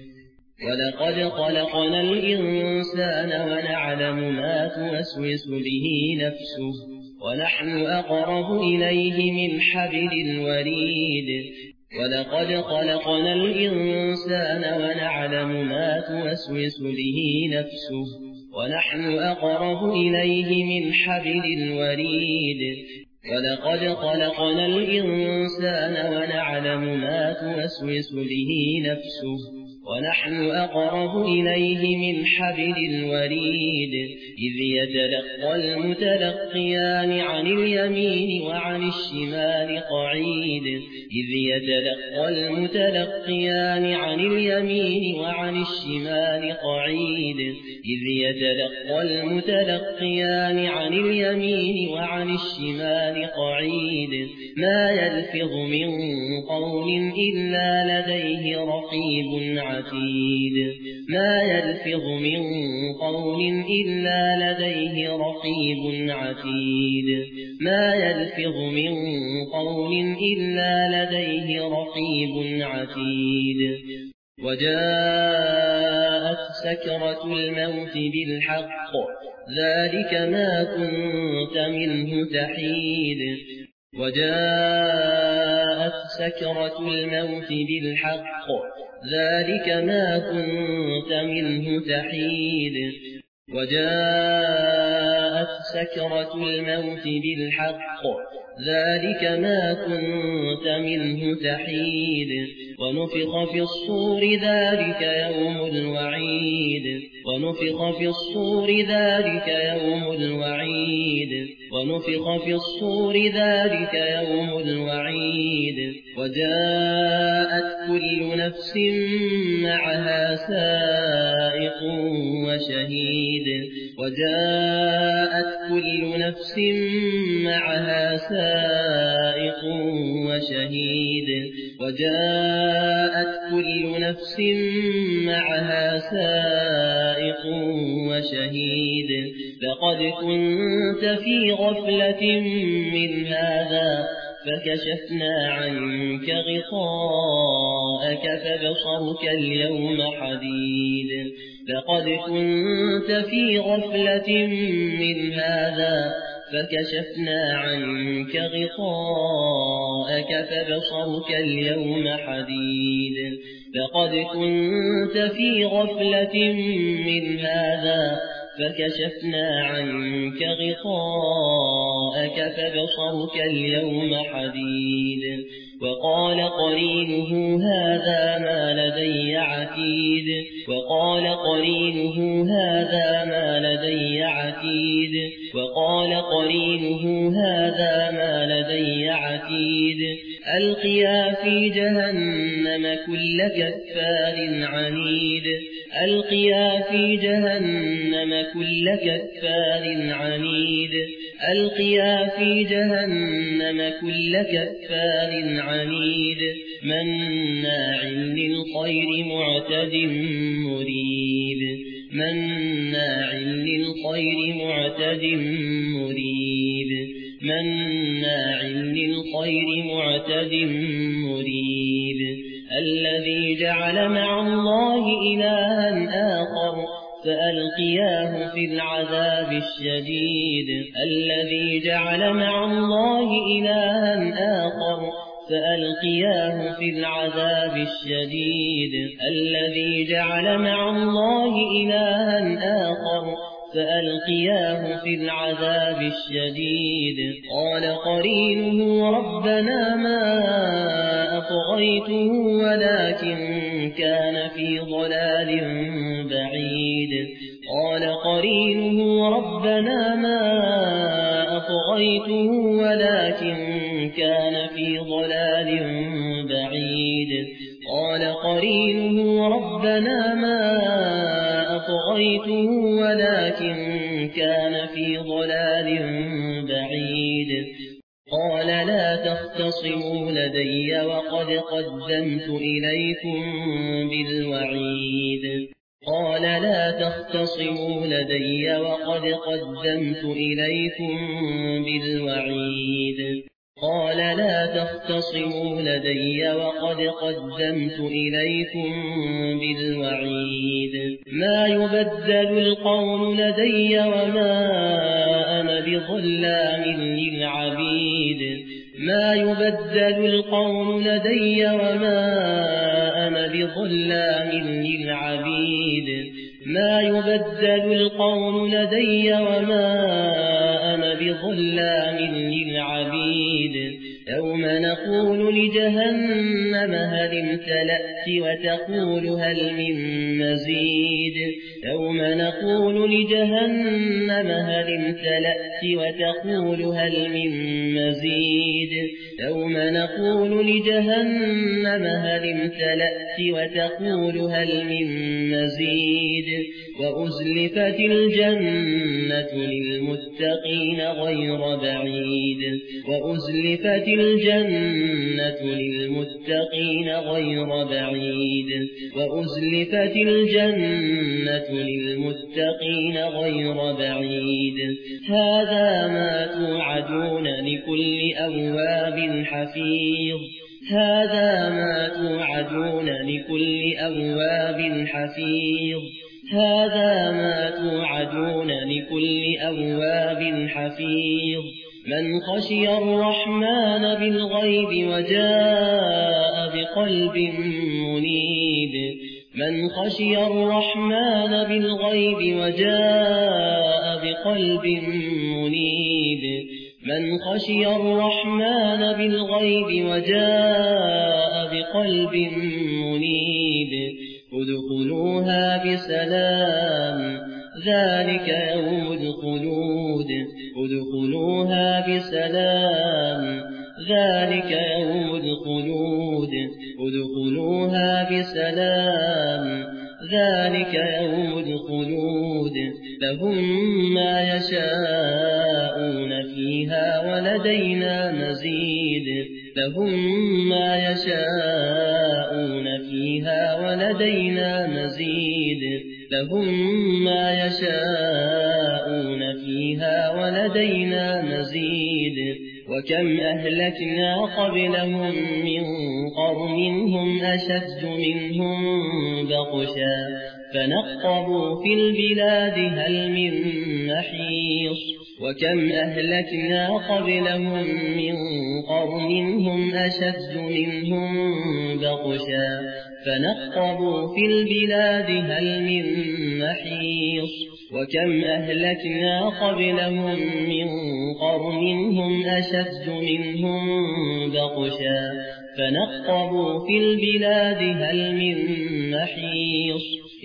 ولقد خلقنا الإنسان ونعلم ما توسوس به نفسه ونحن أقرب إليه من حبل الوريد ولقد خلقنا الإنسان ونعلم ما توسوس به نفسه ونحن أقرب إليه من حبل الوريد ولقد خلقنا الإنسان ونعلم ما توسوس به نفسه ونحن أقرب إليه من حبل الوريد إذ يتلقى المتلقيان عن اليمين وعن الشمال قعيد إذ يتلقى المتلقيان عن اليمين وعن الشمال قعيد إذ يتلقى المتلقيان عن اليمين وعن الشمال قعيد ما يلفظ من قول إلا لديه رقيب عتيد ما يلفظ من قول إلا لديه رقيب عتيد ما يلفظ من قول إلا لديه رقيب عتيد وجاءت سكرة الموت بالحق ذلك ما كنت منه تحيد وجاءت سكرة الموت بالحق ذلك ما كنت منه تحيد وجاءت سكرة الموت بالحق ذلك ما كنت منه تحيد ونفخ في الصور ذلك يوم الوعيد ونفخ في الصور ذلك يوم الوعيد ونفخ في الصور ذلك يوم الوعيد وجاءت كل نفس معها سائق وشهيد وجاءت كل نفس معها سائق وشهيد وجاءت كل نفس معها سائق وشهيد لقد كنت في غفلة من هذا فكشفنا عنك غطاءك فبصرك اليوم حديد لقد كنت في غفلة من هذا فكشفنا عنك غطاءك فبصرك اليوم حديد لقد كنت في غفلة من هذا فكشفنا عنك غطاءك فبصرك اليوم حديد وقال قرينه هذا ما لدي عتيد وقال قرينه هذا ما لدي عتيد وقال قرينه هذا ما لدي عتيد ألقيا في جهنم كل كفار عنيد ألقيا في جهنم كل كفار عنيد ألقيا في جهنم كل كفار عنيد مناع للخير معتد مريب مناع للخير معتد مريب مناع للخير معتد مريب الذي جعل مع الله إلها آخر فألقياه في العذاب الشديد الذي جعل مع الله إلها آخر فألقياه في العذاب الشديد الذي جعل مع الله إلها آخر فألقياه في العذاب الشديد قال قرينه ربنا ما أطغيته ولكن كان في ضلال بعيد قال قرينه ربنا ما أطغيته ولكن كان في ضلال بعيد قال قرينه ربنا ما أطغيته ولكن كان في ضلال بعيد قال لا تختصموا لدي وقد قدمت إليكم بالوعيد قال لا تختصموا لدي وقد قدمت إليكم بالوعيد قال لا تختصموا لدي وقد قدمت إليكم بالوعيد ما يبدل القول لدي وما أنا بظلام للعبيد ما يبدل القول لدي وما أنا بظلام للعبيد ما يبدل القول لدي وما أنا بظلام للعبيد يوم نقول لجهنم هل امتلأت وتقول هل من مزيد يوم نقول لجهنم هل امتلأت وتقول هل من مزيد يوم نقول لجهنم هل امتلأت وتقول هل من مزيد وأزلفت الجنة للمتقين غير بعيد وأزلفت الجنة للمتقين غير بعيد وأزلفت الجنة للمتقين غير بعيد هذا ما توعدون لكل أواب حفيظ هذا ما توعدون لكل أواب حفيظ هذا ما توعدون لكل أواب حفيظ من خشي الرحمن بالغيب وجاء بقلب منيب من خشي الرحمن بالغيب وجاء بقلب منيب من خشي الرحمن بالغيب وجاء بقلب منيب ادخلوها بسلام ذلك يوم الخلود ادخلوها بسلام ذلك يوم الخلود ادخلوها بسلام ذلك يوم الخلود لهم ما يشاءون فيها ولدينا مزيد لهم ما يشاءون فيها ولدينا مزيد لهم ما يشاءون فيها ولدينا مزيد وكم أهلكنا قبلهم من قرن هم أشد منهم بطشا فنقبوا في البلاد هل من محيص وكم أهلكنا قبلهم من قرن هم أشد منهم بطشا فنقبوا في البلاد هل من محيص وكم أهلكنا قبلهم من قرن هم أشد منهم بطشا فنقبوا في البلاد هل من محيص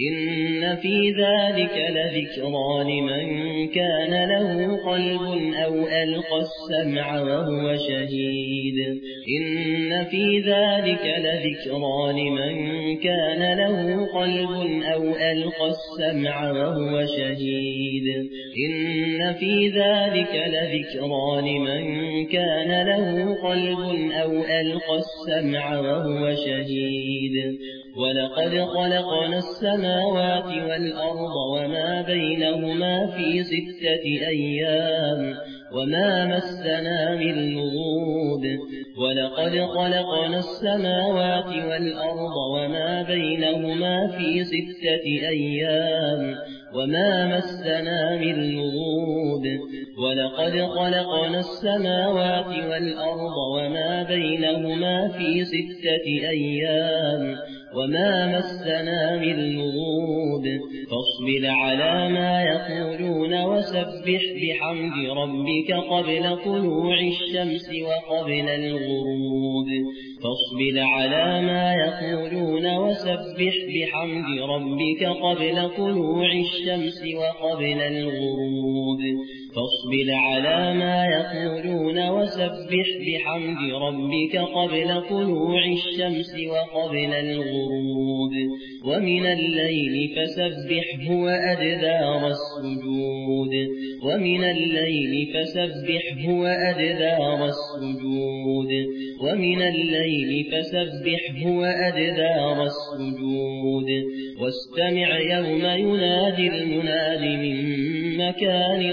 إن في ذلك لذكرى لمن كان له قلب أو ألقى السمع وهو شهيد إن في ذلك لذكرى لمن كان له قلب أو ألقى السمع وهو شهيد إن في ذلك لذكرى لمن كان له قلب أو ألقى السمع وهو شهيد ولقد خلقنا السماوات والأرض وما بينهما في 6 أيام وما مسنا من لغوب ولقد خلقنا السماوات والأرض وما بينهما في 6 أيام وما مسنا من لغوب ولقد خلقنا السماوات والأرض وما بينهما في 6 أيام وما مسنا من لغوب فاصبر على ما يقولون وسبح بحمد ربك قبل طلوع الشمس وقبل الغروب فاصبر على ما يقولون وسبح بحمد ربك قبل طلوع الشمس وقبل الغروب فاصبر على ما يقولون وسبح بحمد ربك قبل طلوع الشمس وقبل الغروب ومن الليل فسبحه وأدبار السجود ومن الليل فسبحه وأدبار السجود ومن الليل فسبحه وأدبار السجود واستمع يوم ينادي المناد من مكان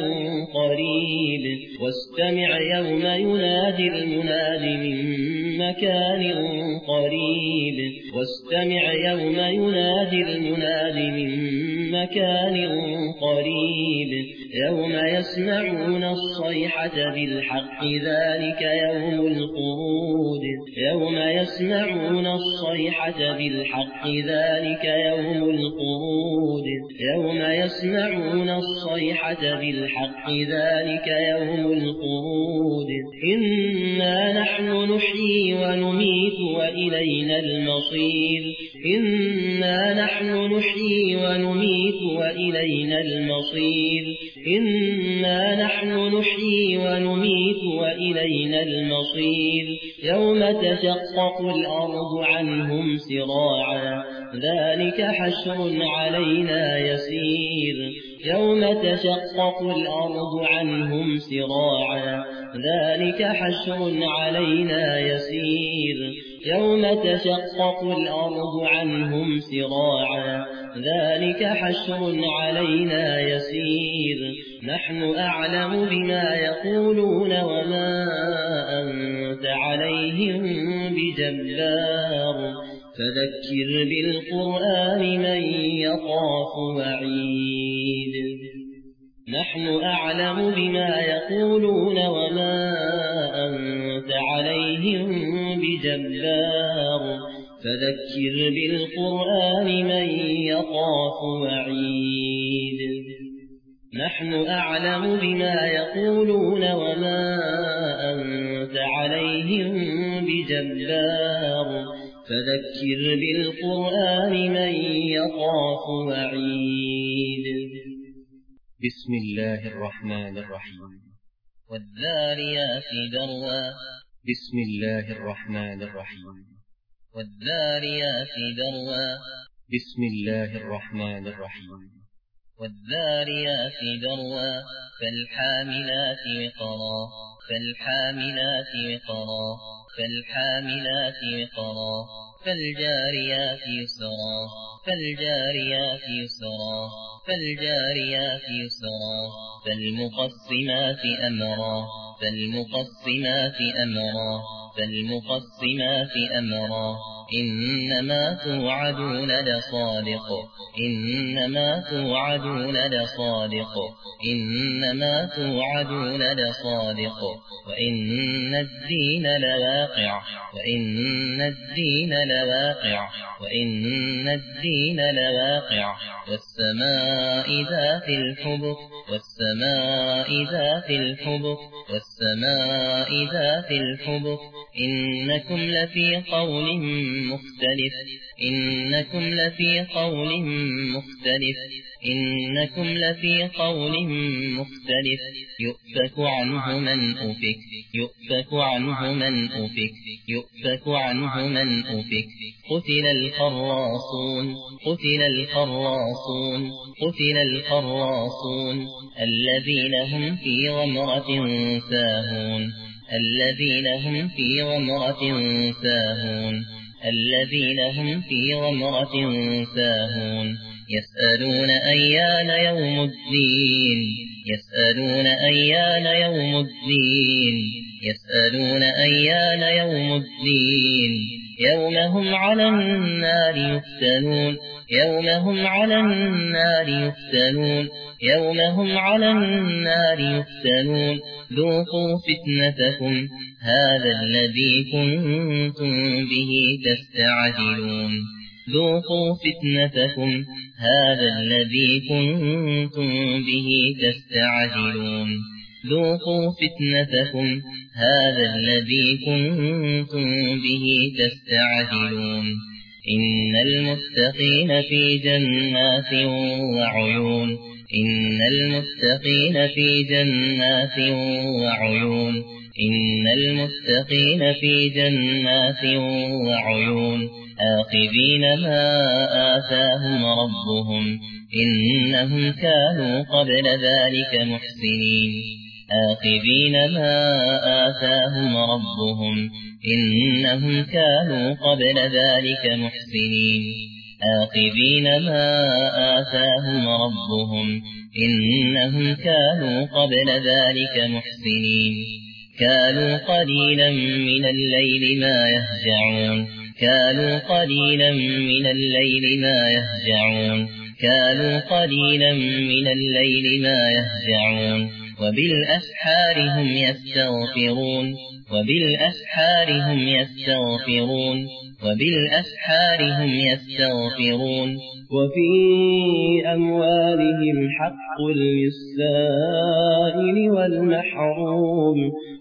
قريب واستمع يوم ينادي المناد من مكان قريب واستمع يوم ينادي المناد من مكان قريب يوم يسمعون الصيحة بالحق ذلك يوم الخروج يوم يسمعون الصيحة بالحق ذلك يوم الخروج يوم يسمعون الصيحة بالحق ذلك يوم الخروج إنا نحن نحيي ونميت وإلينا المصير إنا نحن نحيي ونميت وإلينا المصير إنا نحن نحيي ونميت وإلينا المصير يوم تشقق الأرض عنهم سراعا ذلك حشر علينا يسير يوم تشقق الأرض عنهم سراعا ذلك حشر علينا يسير يوم تشقق الأرض عنهم سراعا ذلك حشر علينا يسير نحن أعلم بما يقولون وما أنت عليهم بجبار فذكر بالقرآن من يخاف وعيد نحن أعلم بما يقولون وما أنت عليهم بجبار فذكر بالقرآن من يخاف وعيد نحن أعلم بما يقولون وما أنت عليهم بجبار فذكر بالقرآن من يخاف وعيد بسم الله الرحمن الرحيم والذاريات ذروا بسم الله الرحمن الرحيم والذاريات ذروا بسم الله الرحمن الرحيم والذاريات ذروا فالحاملات وقرا فالحاملات وقرا فالحاملات وقرا فالجاريات يسرا فالجاريات يسرا فالجاريات يسرا فالمقسمات أمرا فالمقسمات أمرا فالمقسمات أمرا إنما توعدون لصادق إنما توعدون لصادق إنما توعدون لصادق وإن الدين لواقع وإن الدين لواقع وإن الدين لواقع والسماء ذات الحبك والسماء ذات الحبك والسماء ذات الحبك إنكم لفي قول مختلف إنكم لفي قول مختلف إنكم لفي قول مختلف يؤفك عنه من أفك يؤفك عنه من أفك يؤفك عنه من أفك قتل الخراصون قتل الخراصون قتل الخراصون الذين هم في غمرة ساهون الذين هم في غمرة ساهون الذين هم في غمرة ساهون يسألون أيان يوم الدين يسألون أيان يوم الدين يسألون أيان يوم الدين يوم هم على النار يفتنون يوم هم على النار يفتنون يوم هم على النار يفتنون ذوقوا فتنتكم هذا الذي كنتم به تستعجلون ذوقوا فتنتكم هذا الذي كنتم به تستعجلون ذوقوا فتنتكم هذا الذي كنتم به تستعجلون إن المتقين في جنات وعيون إن المتقين في جنات وعيون إن المتقين في جنات وعيون آخذين ما آتاهم ربهم إنهم كانوا قبل ذلك محسنين آخذين ما آتاهم ربهم إنهم كانوا قبل ذلك محسنين آخذين ما آتاهم ربهم إنهم كانوا قبل ذلك محسنين كانوا قليلا من الليل ما يهجعون كانوا قليلا من الليل ما يهجعون كانوا قليلا من الليل ما يهجعون وبالأسحار هم يستغفرون وبالأسحار هم يستغفرون وفي أموالهم حق للسائل والمحروم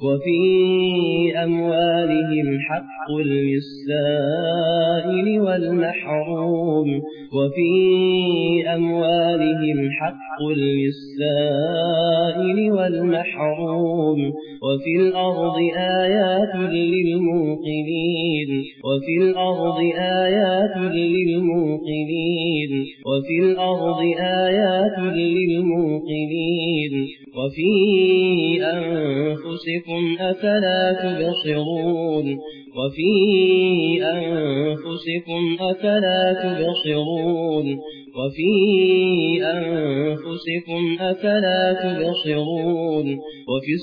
وفي الأرض آيات للموقنين وفي أنفسكم أفلا تبصرون وفي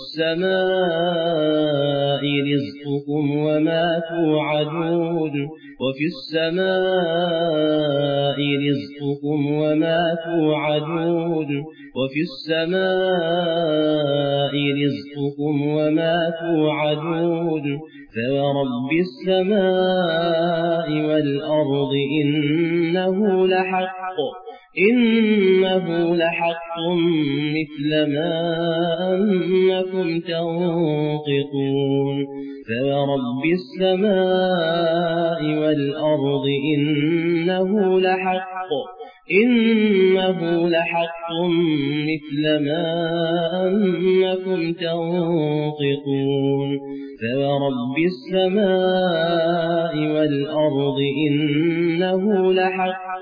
السماء رزقكم وما توعدون فورب السماء والأرض إنه لحق مثل ما أنكم تنطقون فورب السماء والأرض إنه لحق مثل ما أنكم تنطقون فورب السماء والأرض إنه لحق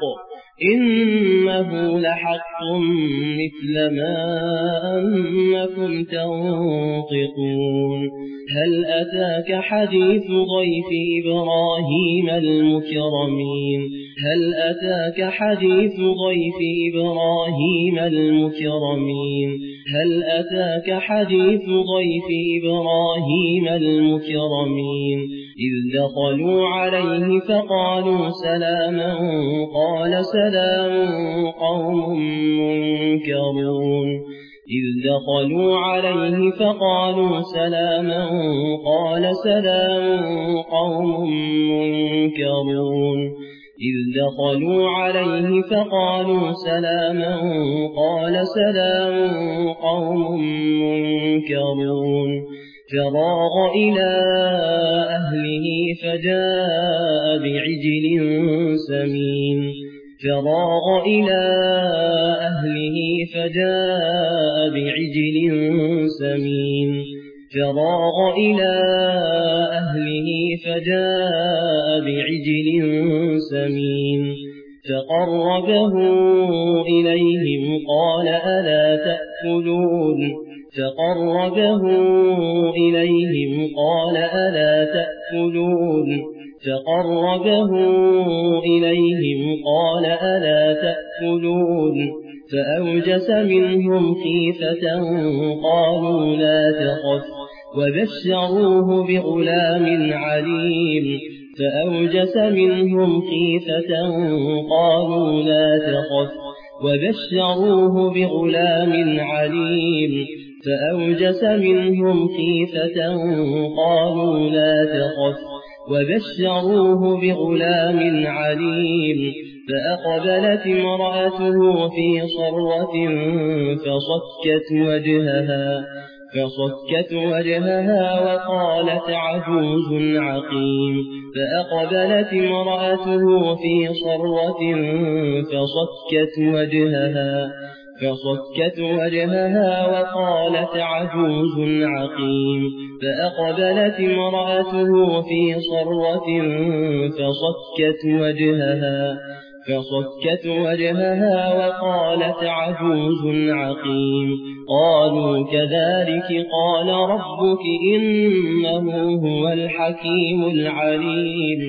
مثل ما أنكم تنطقون هل أتاك حديث ضيف إبراهيم المكرمين إذ دخلوا عليه فقالوا سلاما قال سلام قوم منكرون فراغ إلى أهله فجاء بعجل سمين فقربه إليهم قال ألا تأكلون فأوجس منهم خيفة قالوا لا تخف وبشروه بغلام عليم فأقبلت امرأته في صرة فصكت وجهها وقالت عجوز عقيم فأقبلت امرأته في صرة فصكت وجهها وقالت عجوز عقيم قالوا كذلك قال ربك إنه هو الحكيم العليم